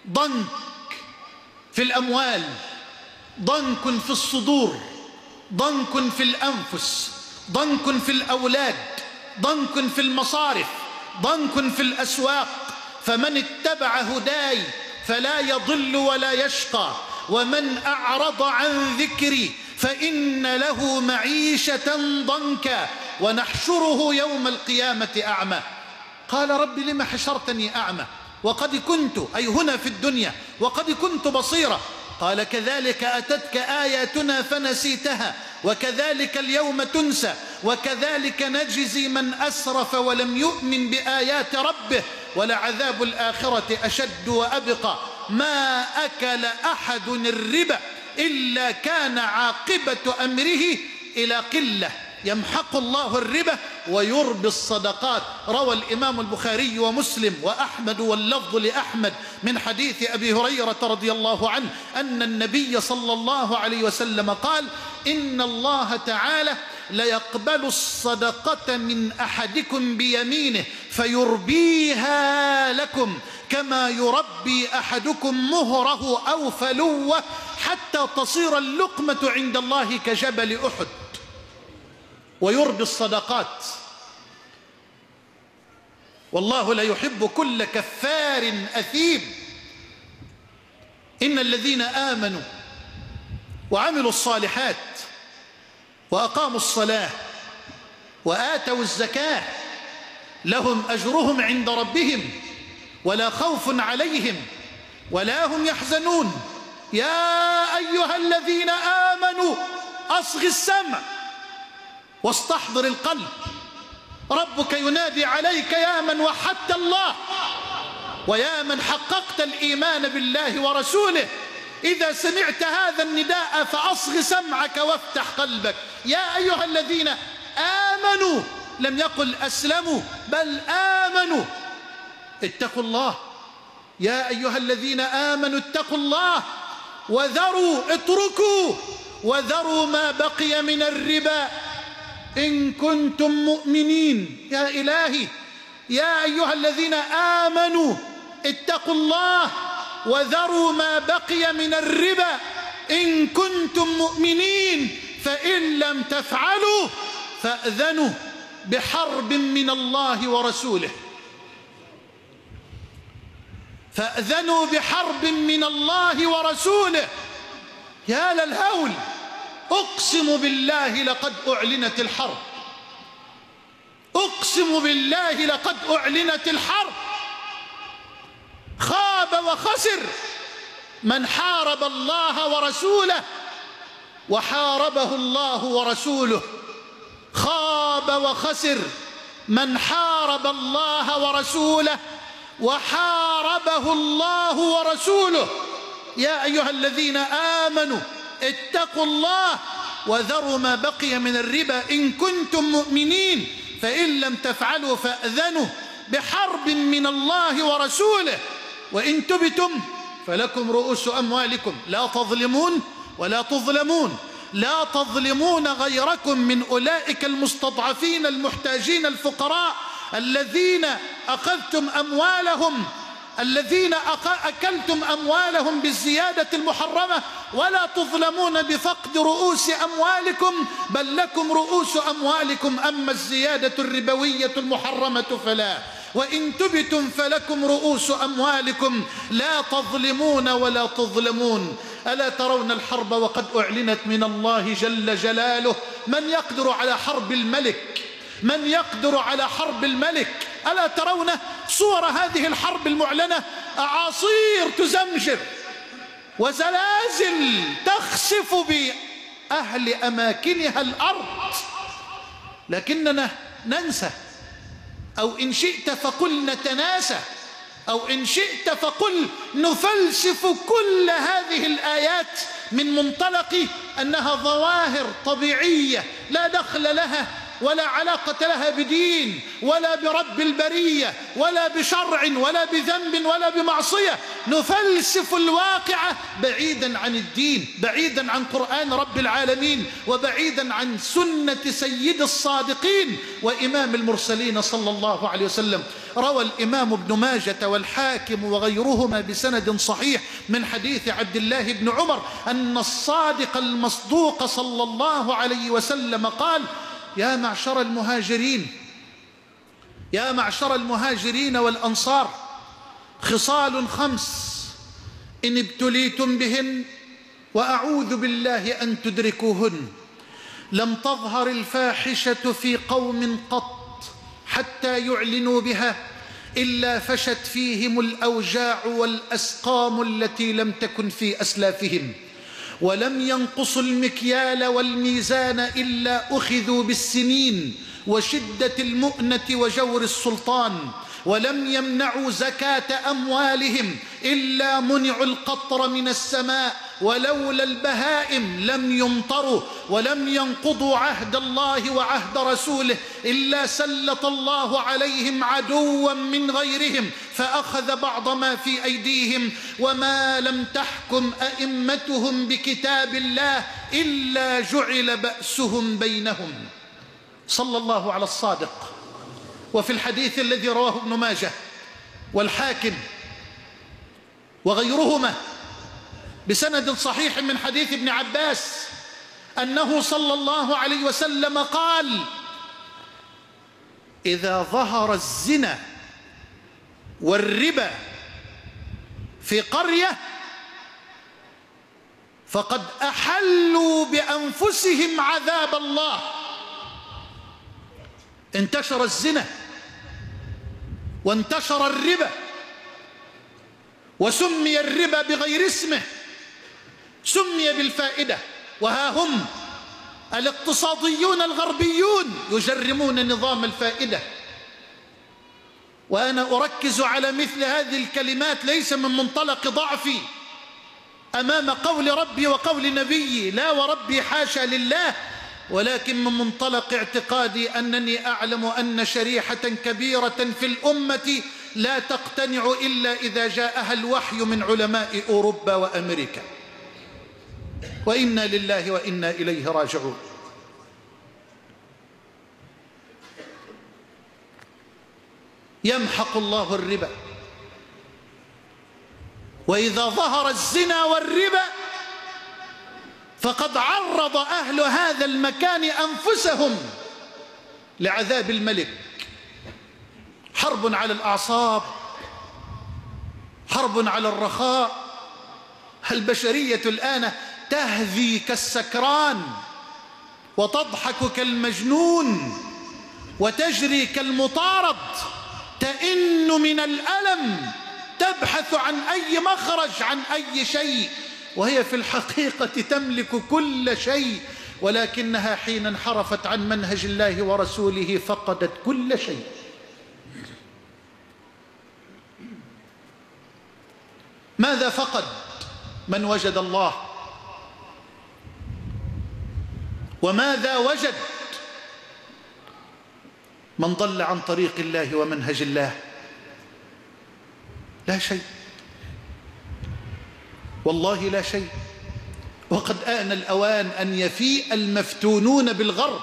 ضنك في الأموال، ضنك في الصدور، ضنك في الأنفس، ضنك في الأولاد، ضنك في المصارف، ضنك في الأسواق. فمن اتبع هداي فلا يضل ولا يشقى، ومن أعرض عن ذكري فإن له معيشة ضنكا ونحشره يوم القيامة أعمى. قال رب لم حشرتني أعمى وقد كنت، أي هنا في الدنيا، وقد كنت بصيرا. قال كذلك أتتك آياتنا فنسيتها وكذلك اليوم تنسى وكذلك نجزي من أسرف ولم يؤمن بآيات ربه ولعذاب الآخرة أشد وأبقى. ما أكل أحد الربا إلا كان عاقبة أمره إلى قلة، يمحق الله الربا ويربي الصدقات. روى الإمام البخاري ومسلم وأحمد واللفظ لأحمد من حديث أبي هريرة رضي الله عنه أن النبي صلى الله عليه وسلم قال: إن الله تعالى ليقبل الصدقة من أحدكم بيمينه فيربيها لكم كما يربي أحدكم مهره أو فلوه حتى تصير اللقمة عند الله كجبل أحد. ويربي الصدقات. والله لا يحب كل كفار أثيم. إن الذين آمنوا وعملوا الصالحات وأقاموا الصلاة وآتوا الزكاة لهم أجرهم عند ربهم ولا خوف عليهم ولا هم يحزنون. يا أيها الذين آمنوا أصغ السمع واستحضر القلب. ربك ينادي عليك يا من وحدت الله ويا من حققت الإيمان بالله ورسوله. إذا سمعت هذا النداء فأصغ سمعك وافتح قلبك. يا أيها الذين آمنوا، لم يقل أسلموا بل آمنوا. اتقوا الله. يا أيها الذين آمنوا اتقوا الله وذروا، اتركوا وذروا ما بقي من الربا إن كنتم مؤمنين. يا إلهي، يا أيها الذين آمنوا اتقوا الله وذروا ما بقي من الربا إن كنتم مؤمنين، فإن لم تفعلوا فأذنوا بحرب من الله ورسوله. فأذنوا بحرب من الله ورسوله. يا للهول، أقسم بالله لقد أعلنت الحرب. أقسم بالله لقد أعلنت الحرب. خاب وخسر من حارب الله ورسوله وحاربه الله ورسوله. خاب وخسر من حارب الله ورسوله وحاربه الله ورسوله. يا أيها الذين آمنوا اتقوا الله وذروا ما بقي من الربا إن كنتم مؤمنين، فإن لم تفعلوا فأذنوا بحرب من الله ورسوله. وإن تبتم فلكم رؤوس أموالكم لا تظلمون ولا تظلمون. لا تظلمون غيركم من أولئك المستضعفين المحتاجين الفقراء الذين أخذتم أموالهم، الذين أكلتم أموالهم بالزيادة المحرمة. ولا تظلمون بفقد رؤوس أموالكم بل لكم رؤوس أموالكم، أما الزيادة الربوية المحرمة فلا. وإن تبتم فلكم رؤوس أموالكم لا تظلمون ولا تظلمون. ألا ترون الحرب وقد أعلنت من الله جل جلاله؟ من يقدر على حرب الملك؟ من يقدر على حرب الملك؟ ألا ترون صور هذه الحرب المعلنة؟ أعاصير تزمجر وزلازل تخسف بأهل أماكنها الأرض، لكننا ننسى، أو إن شئت فقل نتناسى، أو إن شئت فقل نفلسف كل هذه الآيات من منطلق أنها ظواهر طبيعية لا دخل لها ولا علاقة لها بدين ولا برب البرية ولا بشرع ولا بذنب ولا بمعصية، نفلسف الواقع بعيدا عن الدين، بعيدا عن قرآن رب العالمين، وبعيدا عن سنة سيد الصادقين وإمام المرسلين صلى الله عليه وسلم. روى الإمام ابن ماجة والحاكم وغيرهما بسند صحيح من حديث عبد الله بن عمر أن الصادق المصدوق صلى الله عليه وسلم قال: يا معشر المهاجرين والأنصار، خصال 5 إن ابتليتم بهن وأعوذ بالله أن تدركوهن: لم تظهر الفاحشة في قوم قط حتى يعلنوا بها إلا فشت فيهم الأوجاع والأسقام التي لم تكن في أسلافهم، ولم ينقصوا المكيال والميزان إلا أخذوا بالسنين وشدة المؤنة وجور السلطان، ولم يمنعوا زكاة أموالهم إلا منعوا القطر من السماء، ولولا البهائم لم يمطروا، ولم ينقضوا عهد الله وعهد رسوله إلا سلط الله عليهم عدوا من غيرهم فأخذ بعض ما في أيديهم، وما لم تحكم أئمتهم بكتاب الله إلا جعل بأسهم بينهم. صلى الله على الصادق. وفي الحديث الذي رواه ابن ماجه والحاكم وغيرهما بسند صحيح من حديث ابن عباس أنه صلى الله عليه وسلم قال: إذا ظهر الزنا والربا في قرية فقد أحلوا بأنفسهم عذاب الله. انتشر الزنا وانتشر الربا وسمي الربا بغير اسمه، سمي بالفائدة، وها هم الاقتصاديون الغربيون يجرمون نظام الفائدة. وأنا أركز على مثل هذه الكلمات ليس من منطلق ضعفي أمام قول ربي وقول نبيي، لا وربي حاشا لله، ولكن من منطلق اعتقادي أنني أعلم أن شريحة كبيرة في الأمة لا تقتنع إلا إذا جاءها الوحي من علماء أوروبا وأمريكا، وإنا لله وإنا إليه راجعون. يمحق الله الربا، وإذا ظهر الزنا والربا فقد عرض أهل هذا المكان أنفسهم لعذاب الملك. حرب على الأعصاب، حرب على الرخاء. البشرية الآن تهذي كالسكران وتضحك كالمجنون وتجري كالمطارد، تئن من الألم، تبحث عن أي مخرج، عن أي شيء، وهي في الحقيقة تملك كل شيء، ولكنها حين انحرفت عن منهج الله ورسوله فقدت كل شيء. ماذا فقد من وجد الله؟ وماذا وجد من ضل عن طريق الله ومنهج الله؟ لا شيء، والله لا شيء. وقد آن الأوان أن يفيء المفتونون بالغرب،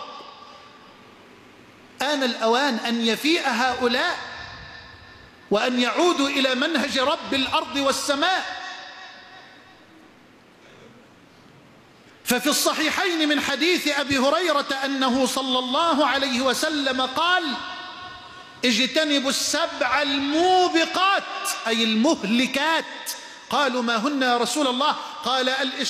آن الأوان أن يفيء هؤلاء وأن يعودوا إلى منهج رب الأرض والسماء. ففي الصحيحين من حديث أبي هريرة أنه صلى الله عليه وسلم قال: اجتنبوا السبع الموبقات، أي المهلكات. قالوا: ما هن يا رسول الله؟ قال: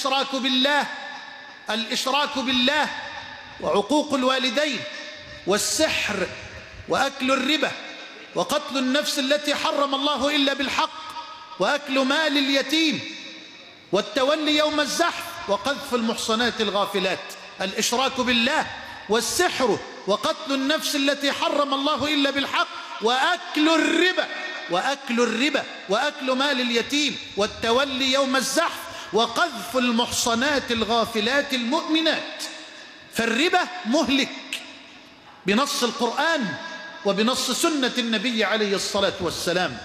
الإشراك بالله وعقوق الوالدين والسحر وأكل الربا وقتل النفس التي حرم الله إلا بالحق وأكل مال اليتيم والتولي يوم الزحف وقذف المحصنات الغافلات. الإشراك بالله والسحر وقتل النفس التي حرم الله إلا بالحق وأكل الربا وأكل مال اليتيم والتولي يوم الزحف وقذف المحصنات الغافلات المؤمنات. فالربا مهلك، بنص القرآن وبنص سنة النبي عليه الصلاة والسلام.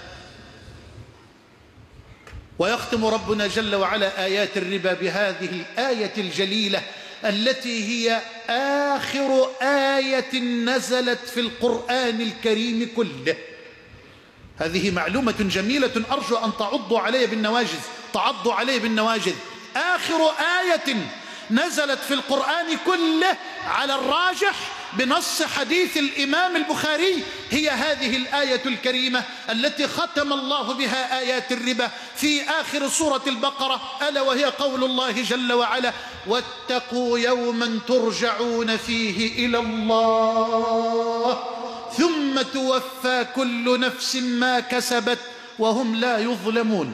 ويختم ربنا جل وعلا آيات الربا بهذه الآية الجليلة التي هي آخر آية نزلت في القرآن الكريم كله. هذه معلومة جميلة أرجو أن تعضوا علي بالنواجذ. آخر آية نزلت في القرآن كله على الراجح بنص حديث الإمام البخاري هي هذه الآية الكريمة التي ختم الله بها آيات الربا في آخر سورة البقرة، ألا وهي قول الله جل وعلا: واتقوا يوما ترجعون فيه إلى الله ثم توفى كل نفس ما كسبت وهم لا يظلمون.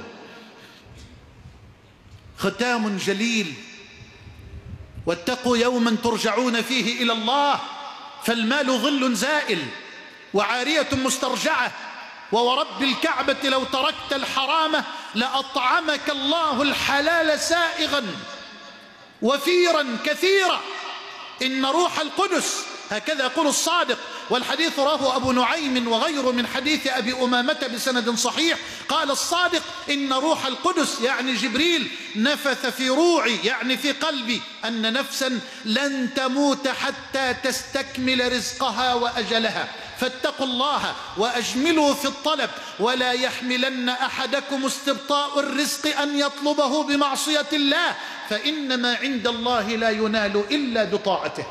ختام جليل: واتقوا يوما ترجعون فيه إلى الله، فالمال ظل زائل وعارية مسترجعة، وورب الكعبة لو تركت الحرام لأطعمك الله الحلال سائغا وفيرا كثيرا. إن روح القدس، هكذا يقول الصادق، والحديث رواه أبو نعيم وغيره من حديث أبي أمامة بسند صحيح، قال الصادق: إن روح القدس يعني جبريل نفث في روعي يعني في قلبي أن نفسا لن تموت حتى تستكمل رزقها وأجلها، فاتقوا الله وأجملوا في الطلب، ولا يحملن أحدكم استبطاء الرزق أن يطلبه بمعصية الله، فإنما عند الله لا ينال إلا بطاعته.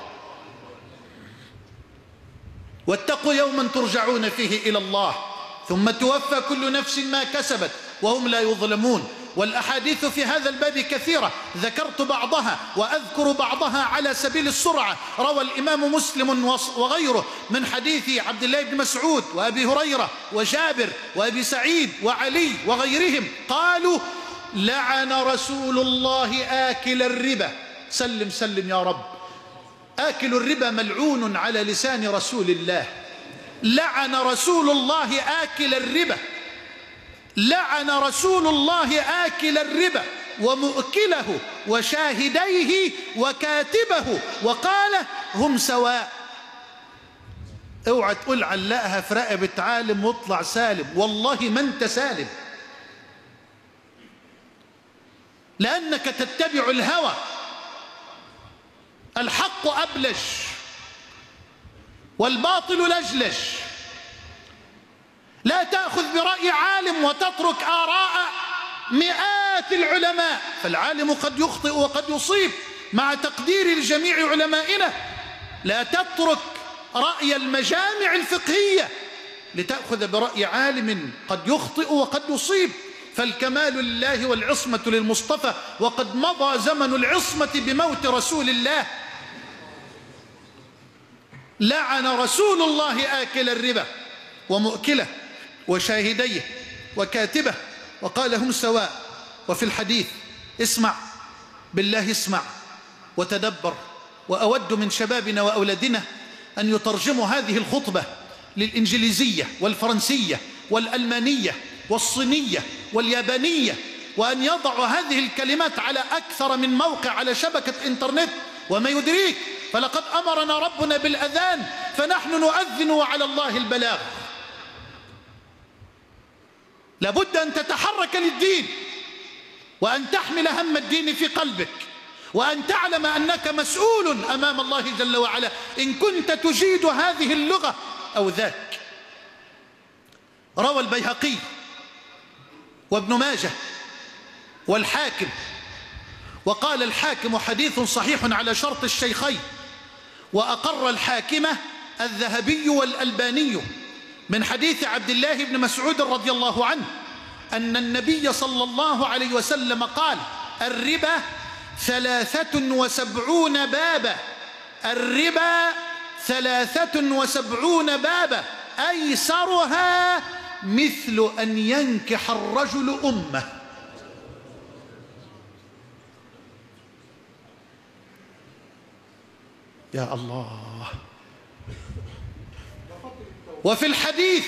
واتقوا يوما ترجعون فيه إلى الله ثم توفى كل نفس ما كسبت وهم لا يظلمون. والأحاديث في هذا الباب كثيرة، ذكرت بعضها وأذكر بعضها على سبيل السرعة. روى الإمام مسلم وغيره من حديث عبد الله بن مسعود وأبي هريرة وجابر وأبي سعيد وعلي وغيرهم قالوا: لعن رسول الله آكل الربا. سلم سلم يا رب. آكل الربا ملعون على لسان رسول الله. لعن رسول الله آكل الربا، لعن رسول الله آكل الربا ومؤكله وشاهديه وكاتبه، وقال: هم سواء. اوعى تقول علقها في رقبة عالم واطلع سالم، والله ما انت سالم، لأنك تتبع الهوى. الحق أبلج والباطل لجلج. لا تأخذ برأي عالم وتترك آراء مئات العلماء، فالعالم قد يخطئ وقد يصيب مع تقدير لجميع علمائنا. لا تترك رأي المجامع الفقهية لتأخذ برأي عالم قد يخطئ وقد يصيب، فالكمال لله والعصمة للمصطفى، وقد مضى زمن العصمة بموت رسول الله. لعن رسول الله آكل الربا ومؤكله وشاهديه وكاتبه، وقال: هم سواء. وفي الحديث، اسمع بالله، اسمع وتدبر، وأود من شبابنا وأولادنا أن يترجموا هذه الخطبة للإنجليزية والفرنسية والألمانية والصينية واليابانية، وأن يضعوا هذه الكلمات على أكثر من موقع على شبكة إنترنت. وما يدريك، فلقد أمرنا ربنا بالأذان، فنحن نؤذن وعلى الله البلاغ. لابد أن تتحرك للدين، وأن تحمل هم الدين في قلبك، وأن تعلم أنك مسؤول أمام الله جل وعلا إن كنت تجيد هذه اللغة أو ذاك. روى البيهقي وابن ماجه والحاكم، وقال الحاكم: حديث صحيح على شرط الشيخين، وأقر الحاكمة الذهبي والألباني من حديث عبد الله بن مسعود رضي الله عنه أن النبي صلى الله عليه وسلم قال: الربا 73 بابا. الربا 73 بابا، أيسرها مثل أن ينكح الرجل أمه. يا الله. وفي الحديث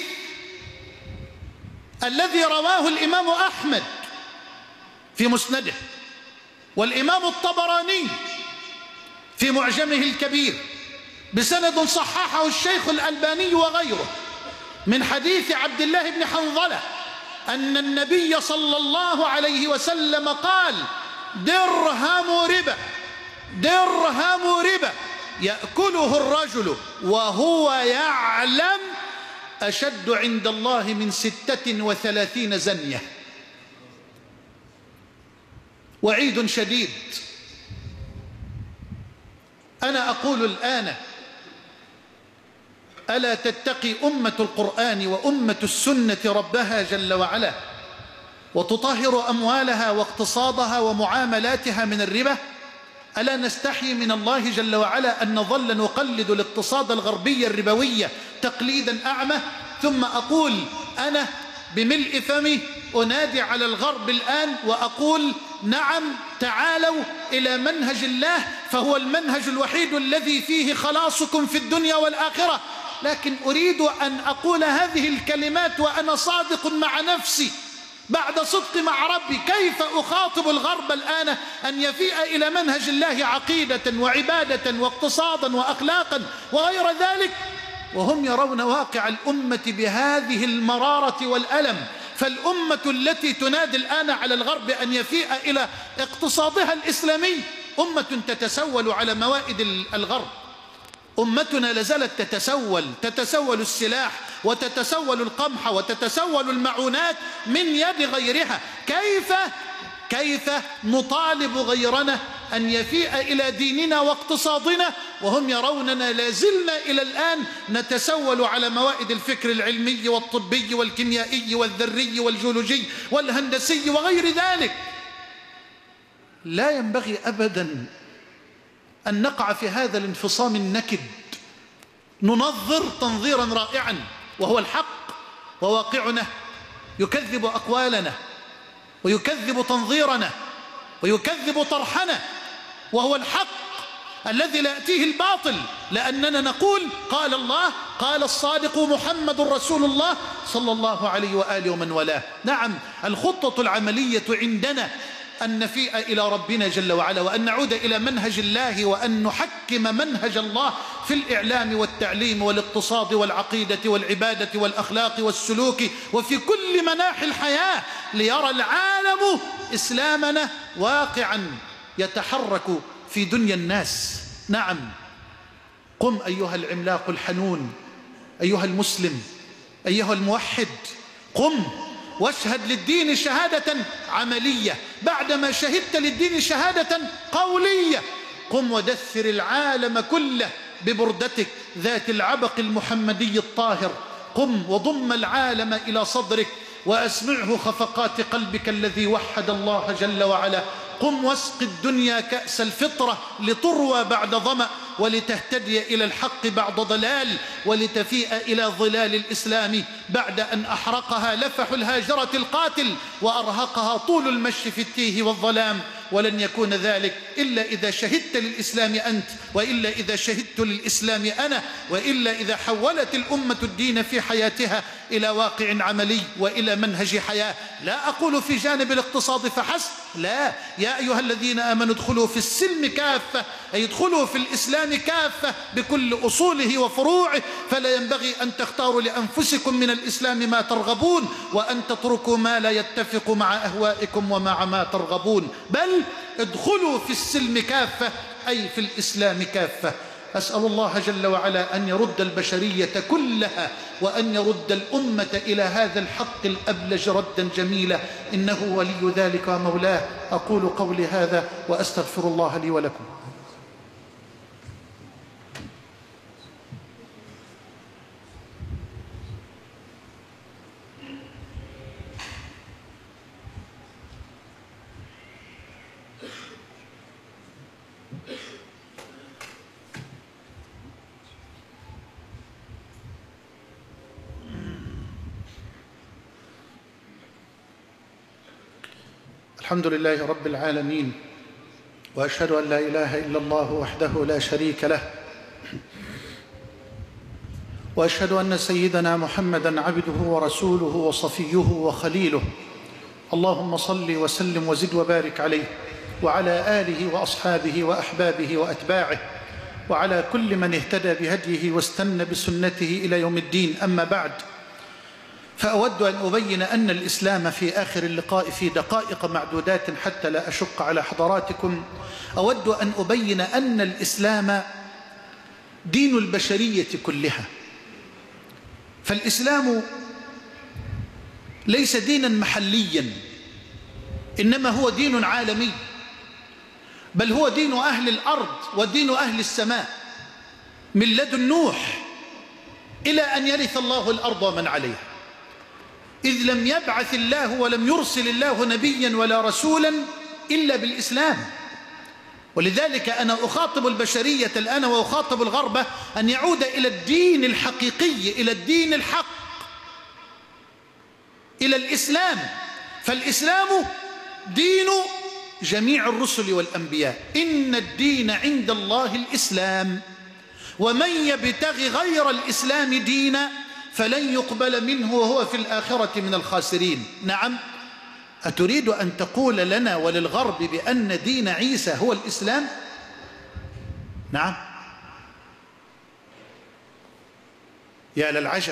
الذي رواه الإمام أحمد في مسنده، والإمام الطبراني في معجمه الكبير، بسند صححه الشيخ الألباني وغيره من حديث عبد الله بن حنظلة أن النبي صلى الله عليه وسلم قال: درهم ربا، درهم ربا يأكله الرجل وهو يعلم أشد عند الله من 36 زنية. وعيد شديد. أنا أقول الآن: ألا تتقي أمة القرآن وأمة السنة ربها جل وعلا وتطهر أموالها واقتصادها ومعاملاتها من الربا؟ ألا نستحي من الله جل وعلا أن نظل نقلد الاقتصاد الغربي الربوي تقليدا أعمى؟ ثم أقول أنا بملء فمي أنادي على الغرب الآن وأقول: نعم، تعالوا إلى منهج الله، فهو المنهج الوحيد الذي فيه خلاصكم في الدنيا والآخرة. لكن أريد أن أقول هذه الكلمات وأنا صادق مع نفسي بعد صدق مع ربي. كيف أخاطب الغرب الآن أن يفيء إلى منهج الله عقيدة وعبادة واقتصادا وأخلاقا وغير ذلك وهم يرون واقع الأمة بهذه المرارة والألم؟ فالأمة التي تنادي الآن على الغرب أن يفيء إلى اقتصادها الإسلامي أمة تتسول على موائد الغرب. أمتنا لازالت تتسول السلاح وتتسول القمح وتتسول المعونات من يد غيرها. كيف نطالب غيرنا أن يفيء إلى ديننا واقتصادنا وهم يروننا لازلنا إلى الآن نتسول على موائد الفكر العلمي والطبي والكيميائي والذري والجيولوجي والهندسي وغير ذلك؟ لا ينبغي أبدا أن نقع في هذا الانفصام النكد. ننظر تنظيرا رائعا وهو الحق، وواقعنا يكذب أقوالنا ويكذب تنظيرنا ويكذب طرحنا، وهو الحق الذي لا يأتيه الباطل، لأننا نقول: قال الله، قال الصادق محمد رسول الله صلى الله عليه وآله ومن والاه. نعم، الخطة العملية عندنا أن نفيء إلى ربنا جل وعلا وأن نعود إلى منهج الله وأن نحكم منهج الله في الإعلام والتعليم والاقتصاد والعقيدة والعبادة والأخلاق والسلوك وفي كل مناحي الحياة، ليرى العالم إسلامنا واقعا يتحرك في دنيا الناس. نعم، قم أيها العملاق الحنون، أيها المسلم، أيها الموحد، قم واشهد للدين شهادة عملية بعدما شهدت للدين شهادة قولية. قم ودثر العالم كله ببردتك ذات العبق المحمدي الطاهر. قم وضم العالم إلى صدرك وأسمعه خفقات قلبك الذي وحد الله جل وعلا. قم واسق الدنيا كأس الفطرة لتروى بعد ظمأ ولتهتدي إلى الحق بعد ضلال ولتفيء إلى ظلال الإسلام بعد أن أحرقها لفح الهاجرة القاتل وأرهقها طول المشي في التيه والظلام. ولن يكون ذلك إلا إذا شهدت للإسلام أنت، وإلا إذا شهدت للإسلام أنا، وإلا إذا حولت الأمة الدين في حياتها إلى واقع عملي وإلى منهج حياة. لا أقول في جانب الاقتصاد فحسب، لا، يا أيها الذين آمنوا ادخلوا في السلم كافة، أي ادخلوا في الإسلام كافة بكل أصوله وفروعه. فلا ينبغي أن تختاروا لأنفسكم من الإسلام ما ترغبون وأن تتركوا ما لا يتفق مع أهوائكم ومع ما ترغبون، بل ادخلوا في السلم كافة، أي في الإسلام كافة. أسأل الله جل وعلا أن يرد البشرية كلها وأن يرد الأمة إلى هذا الحق الأبلج ردا جميلا، إنه ولي ذلك ومولاه. أقول قولي هذا وأستغفر الله لي ولكم. الحمد لله رب العالمين، وأشهد أن لا إله إلا الله وحده لا شريك له، وأشهد أن سيدنا محمدًا عبده ورسوله وصفيه وخليله. اللهم صل وسلم وزد وبارك عليه وعلى آله وأصحابه وأحبابه وأتباعه وعلى كل من اهتدى بهديه واستنى بسنته إلى يوم الدين. أما بعد، فأود أن أبين أن الإسلام في آخر اللقاء في دقائق معدودات حتى لا أشق على حضراتكم، أود أن أبين أن الإسلام دين البشرية كلها. فالإسلام ليس دينا محليا، إنما هو دين عالمي، بل هو دين أهل الأرض ودين أهل السماء، من لدن نوح إلى أن يرث الله الأرض ومن عليها، إذ لم يبعث الله ولم يرسل الله نبيا ولا رسولا إلا بالإسلام. ولذلك أنا أخاطب البشرية الآن وأخاطب الغرب أن يعود إلى الدين الحقيقي، إلى الدين الحق، إلى الإسلام. فالإسلام دين جميع الرسل والأنبياء، إن الدين عند الله الإسلام، ومن يبتغي غير الإسلام دينا فلن يقبل منه وهو في الآخرة من الخاسرين. نعم، أتريد أن تقول لنا وللغرب بأن دين عيسى هو الإسلام؟ نعم، يا للعجب.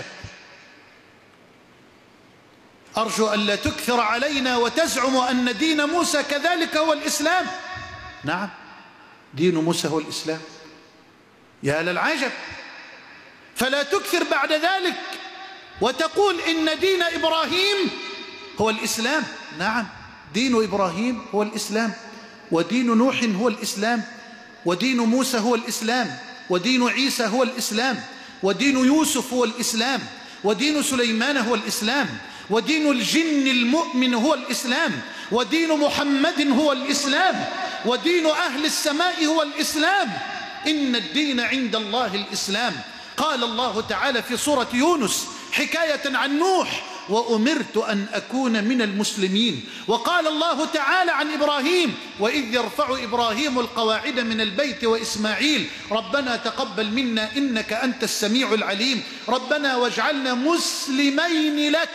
أرجو أن لا تكثر علينا وتزعم أن دين موسى كذلك هو الإسلام. نعم، دين موسى هو الإسلام، يا للعجب. فلا تكثر بعد ذلك وتقول إن دين إبراهيم هو الإسلام. نعم، دين إبراهيم هو الإسلام، ودين نوح هو الإسلام، ودين موسى هو الإسلام، ودين عيسى هو الإسلام، ودين يوسف هو الإسلام، ودين سليمان هو الإسلام، ودين الجن المؤمن هو الإسلام، ودين محمد هو الإسلام، ودين أهل السماء هو الإسلام. إن الدين عند الله الإسلام. قال الله تعالى في سورة يونس حكاية عن نوح: وأمرت أن أكون من المسلمين. وقال الله تعالى عن إبراهيم: وإذ يرفع إبراهيم القواعد من البيت وإسماعيل ربنا تقبل منا إنك أنت السميع العليم ربنا واجعلنا مسلمين لك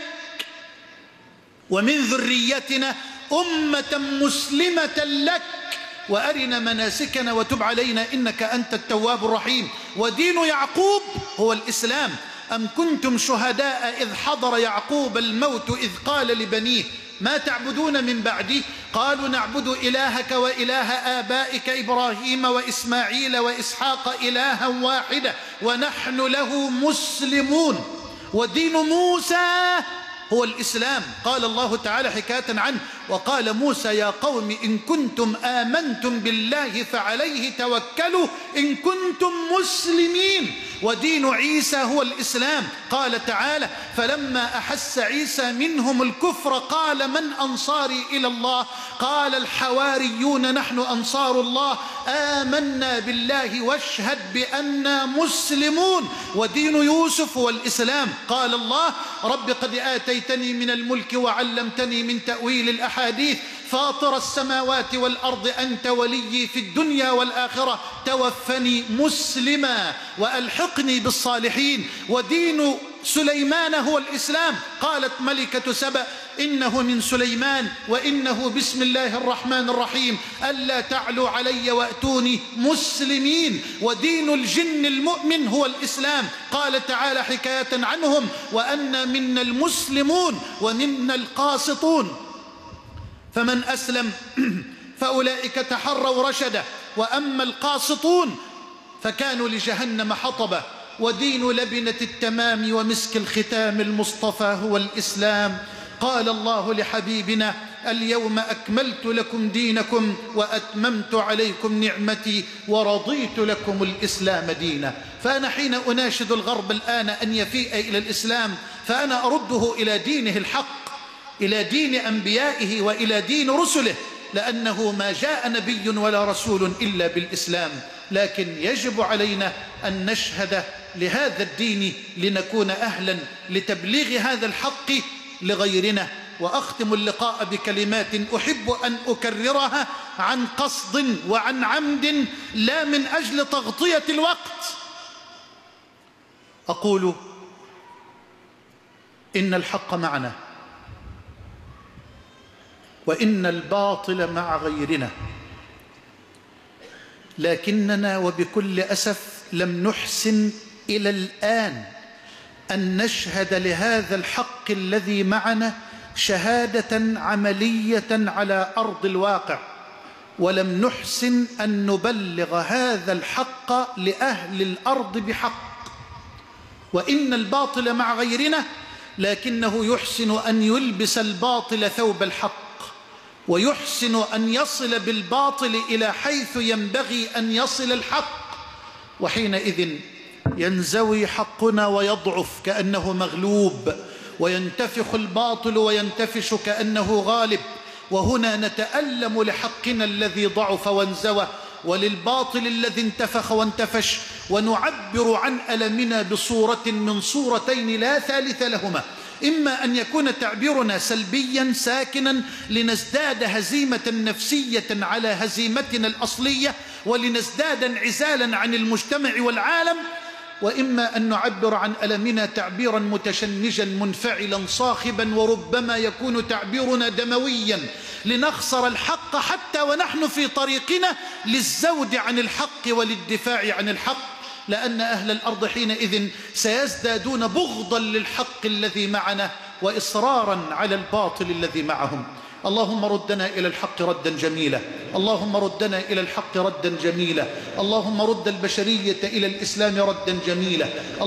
ومن ذريتنا أمة مسلمة لك وأرنا مناسكنا وتب علينا إنك أنت التواب الرحيم. ودين يعقوب هو الإسلام. أم كنتم شهداء إذ حضر يعقوب الموت إذ قال لبنيه ما تعبدون من بعدي قالوا نعبد إلهك وإله آبائك إبراهيم وإسماعيل وإسحاق إلها واحدا ونحن له مسلمون. ودين موسى هو الإسلام. قال الله تعالى حكاية عنه: وقال موسى يا قوم إن كنتم آمنتم بالله فعليه توكلوا إن كنتم مسلمين. ودين عيسى هو الإسلام. قال تعالى: فلما أحس عيسى منهم الكفر قال من أنصاري إلى الله قال الحواريون نحن أنصار الله آمنا بالله واشهد بأننا مسلمون. ودين يوسف هو الإسلام. قال الله: رب قد آتيتني من الملك وعلمتني من تأويل الأحاديث فاطر السماوات والأرض أنت ولي في الدنيا والآخرة توفني مسلما وألحقني بالصالحين. ودين سليمان هو الإسلام. قالت ملكة سبأ إنه من سليمان وإنه بسم الله الرحمن الرحيم ألا تعلوا علي وأتوني مسلمين. ودين الجن المؤمن هو الإسلام. قال تعالى حكاية عنهم: وأنا منا المسلمون ومنا القاسطون فمن أسلم فأولئك تحروا رشدا وأما القاسطون فكانوا لجهنم حطبا. ودين لبنة التمام ومسك الختام المصطفى هو الإسلام. قال الله لحبيبنا: اليوم أكملت لكم دينكم وأتممت عليكم نعمتي ورضيت لكم الإسلام دينا. فأنا حين أناشد الغرب الآن أن يفيء إلى الإسلام فأنا أرده إلى دينه الحق، إلى دين أنبيائه وإلى دين رسله، لأنه ما جاء نبي ولا رسول إلا بالإسلام. لكن يجب علينا أن نشهد لهذا الدين لنكون أهلا لتبليغ هذا الحق لغيرنا. وأختم اللقاء بكلمات أحب أن أكررها عن قصد وعن عمد لا من أجل تغطية الوقت. أقول: إن الحق معنا وإن الباطل مع غيرنا. لكننا وبكل أسف لم نحسن إلى الآن أن نشهد لهذا الحق الذي معنا شهادة عملية على أرض الواقع، ولم نحسن أن نبلغ هذا الحق لأهل الأرض بحق. وإن الباطل مع غيرنا، لكنه يحسن أن يلبس الباطل ثوب الحق، ويحسن أن يصل بالباطل إلى حيث ينبغي أن يصل الحق، وحينئذ ينزوي حقنا ويضعف كأنه مغلوب، وينتفخ الباطل وينتفش كأنه غالب. وهنا نتألم لحقنا الذي ضعف وانزوى، وللباطل الذي انتفخ وانتفش، ونعبر عن ألمنا بصورة من صورتين لا ثالث لهما: إما أن يكون تعبيرنا سلبيا ساكنا لنزداد هزيمة نفسية على هزيمتنا الأصلية ولنزداد انعزالا عن المجتمع والعالم، وإما أن نعبر عن ألمنا تعبيرا متشنجا منفعلا صاخبا، وربما يكون تعبيرنا دمويا لنخسر الحق حتى ونحن في طريقنا للزود عن الحق وللدفاع عن الحق، لأن أهل الأرض حينئذ سيزدادون بغضا للحق الذي معنا وإصرارا على الباطل الذي معهم. اللهم ردنا إلى الحق ردا جميلا، اللهم ردنا إلى الحق ردا جميلا، اللهم رد البشرية إلى الإسلام ردا جميلا،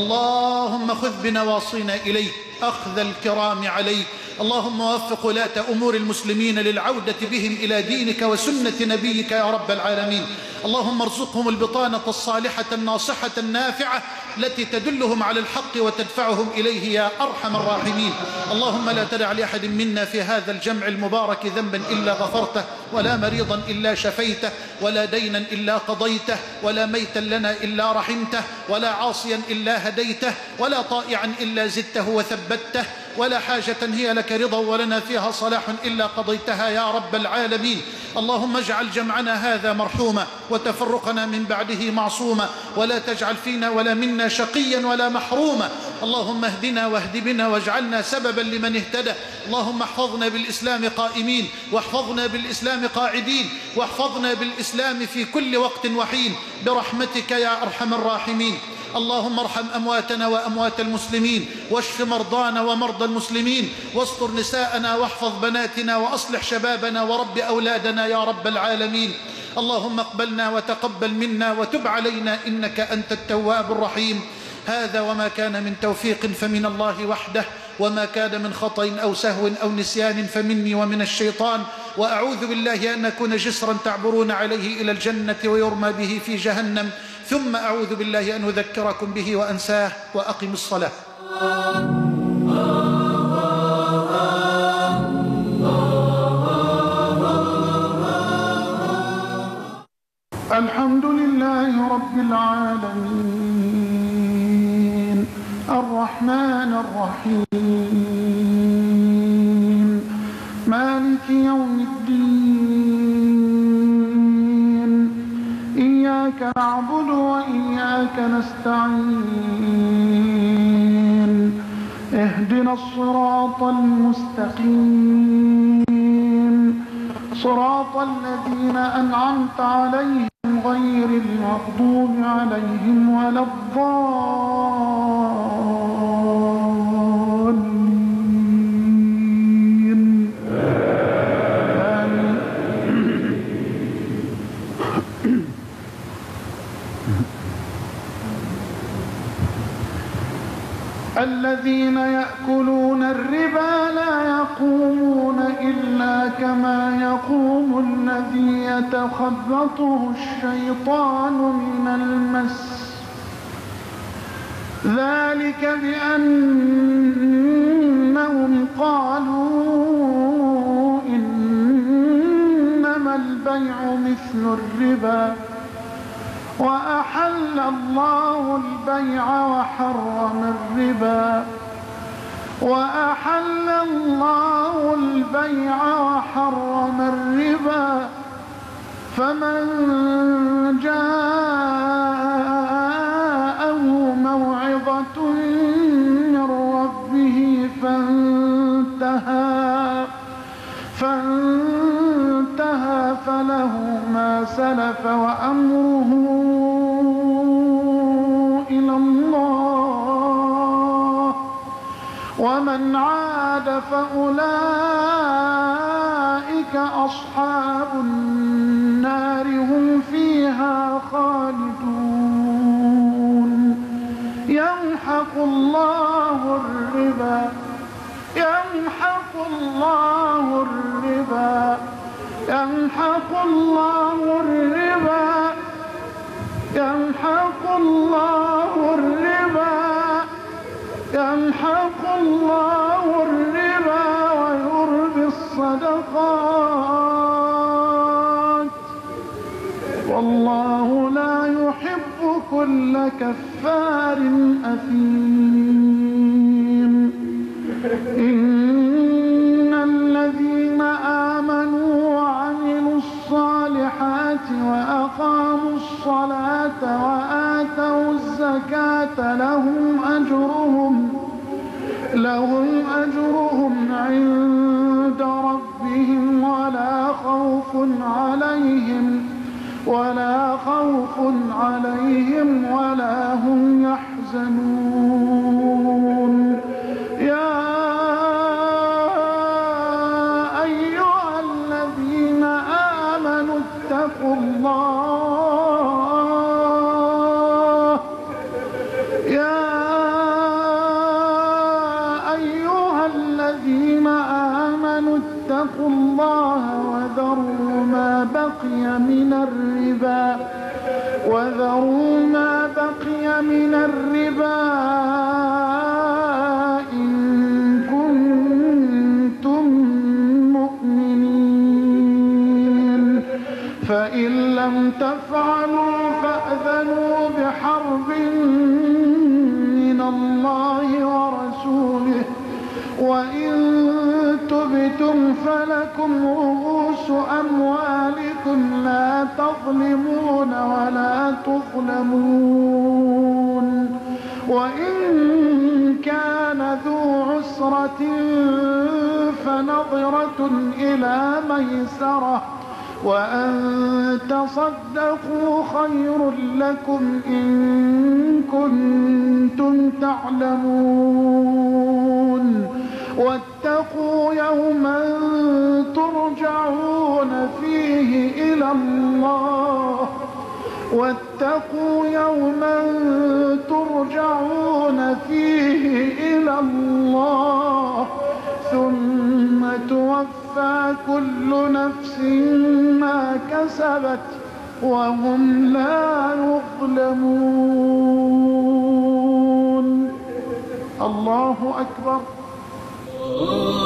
اللهم خذ بنواصينا إليك أخذ الكرام عليك، اللهم وفق ولاة أمور المسلمين للعودة بهم إلى دينك وسنة نبيك يا رب العالمين، اللهم ارزقهم البطانة الصالحة الناصحة النافعة التي تدلهم على الحق وتدفعهم إليه يا أرحم الراحمين. اللهم لا تدع لأحد منا في هذا الجمع المبارك ذنبا إلا غفرته، ولا مريضا إلا شفيته، ولا دينا إلا قضيته، ولا ميتا لنا إلا رحمته، ولا عاصيا إلا هديته، ولا طائعا إلا زدته وثبته، ولا حاجة هي لك رضا ولنا فيها صلاح إلا قضيتها يا رب العالمين. اللهم اجعل جمعنا هذا مرحوما وتفرقنا من بعده معصوما، ولا تجعل فينا ولا منا شقيا ولا محروما. اللهم اهدنا واهد بنا واجعلنا سببا لمن اهتدى. اللهم احفظنا بالإسلام قائمين، واحفظنا بالإسلام قاعدين، واحفظنا بالإسلام في كل وقت وحين برحمتك يا أرحم الراحمين. اللهم ارحم أمواتنا وأموات المسلمين، واشف مرضانا ومرضى المسلمين، واستر نساءنا واحفظ بناتنا، وأصلح شبابنا ورب أولادنا يا رب العالمين. اللهم اقبلنا وتقبل منا وتب علينا إنك أنت التواب الرحيم. هذا وما كان من توفيق فمن الله وحده، وما كان من خطأ أو سهو أو نسيان فمني ومن الشيطان، وأعوذ بالله أن أكون جسرا تعبرون عليه إلى الجنة ويرمى به في جهنم، ثم أعوذ بالله أن أذكركم به وأنساه. وأقم الصلاة. الحمد لله رب العالمين، الرحمن الرحيم، مالك يوم الدين، إياك نعبد وإياك نستعين، اهدنا الصراط المستقيم، صراط الذين أنعمت عليهم غير المغضوب عليهم ولا الضالين. آمين. الذين يأكلون الربا لا يقومون إلا كما يقوم الذي يتخبطه الشيطان من المس، ذلك بأنهم قالوا إنما البيع مثل الربا وأحل الله البيع وحرم الربا، وأحل الله البيع وحرم الربا، فمن جاءه موعظة من ربه فانتهى فله ما سلف فأمره إلى الله، ومن عاد فأولئك أصحاب النار هم فيها خالدون. يمحق الله الربا يمحق الله الربا يمحق الله الربا يمحق الله الربا يمحق الله الربا ويربي الصدقات، والله لا يحب كل كفار أثيم. إن الذين آمنوا وعملوا الصالحات وأقاموا الصلاة وآتوا الزكاة لهم أجرهم عند ربهم ولا خوف عليهم ولا هم يحزنون. يا أيها الذين آمنوا اتقوا الله اتقوا الله وذروا ما بقي من الربا إن كنتم مؤمنين، فإن لم تفعلوا فأذنوا بحرب من الله ورسوله، وإن تبتم فلكم رؤوس أموالكم لا تظلمون ولا تظلمون. وإن كان ذو عسرة فنظرة إلى ميسرة، وأن تصدقوا خير لكم إن كنتم تعلمون. واتقوا يوما ترجعون فيه إلى الله ثم توفى كل نفس ما كسبت وهم لا يظلمون. الله أكبر.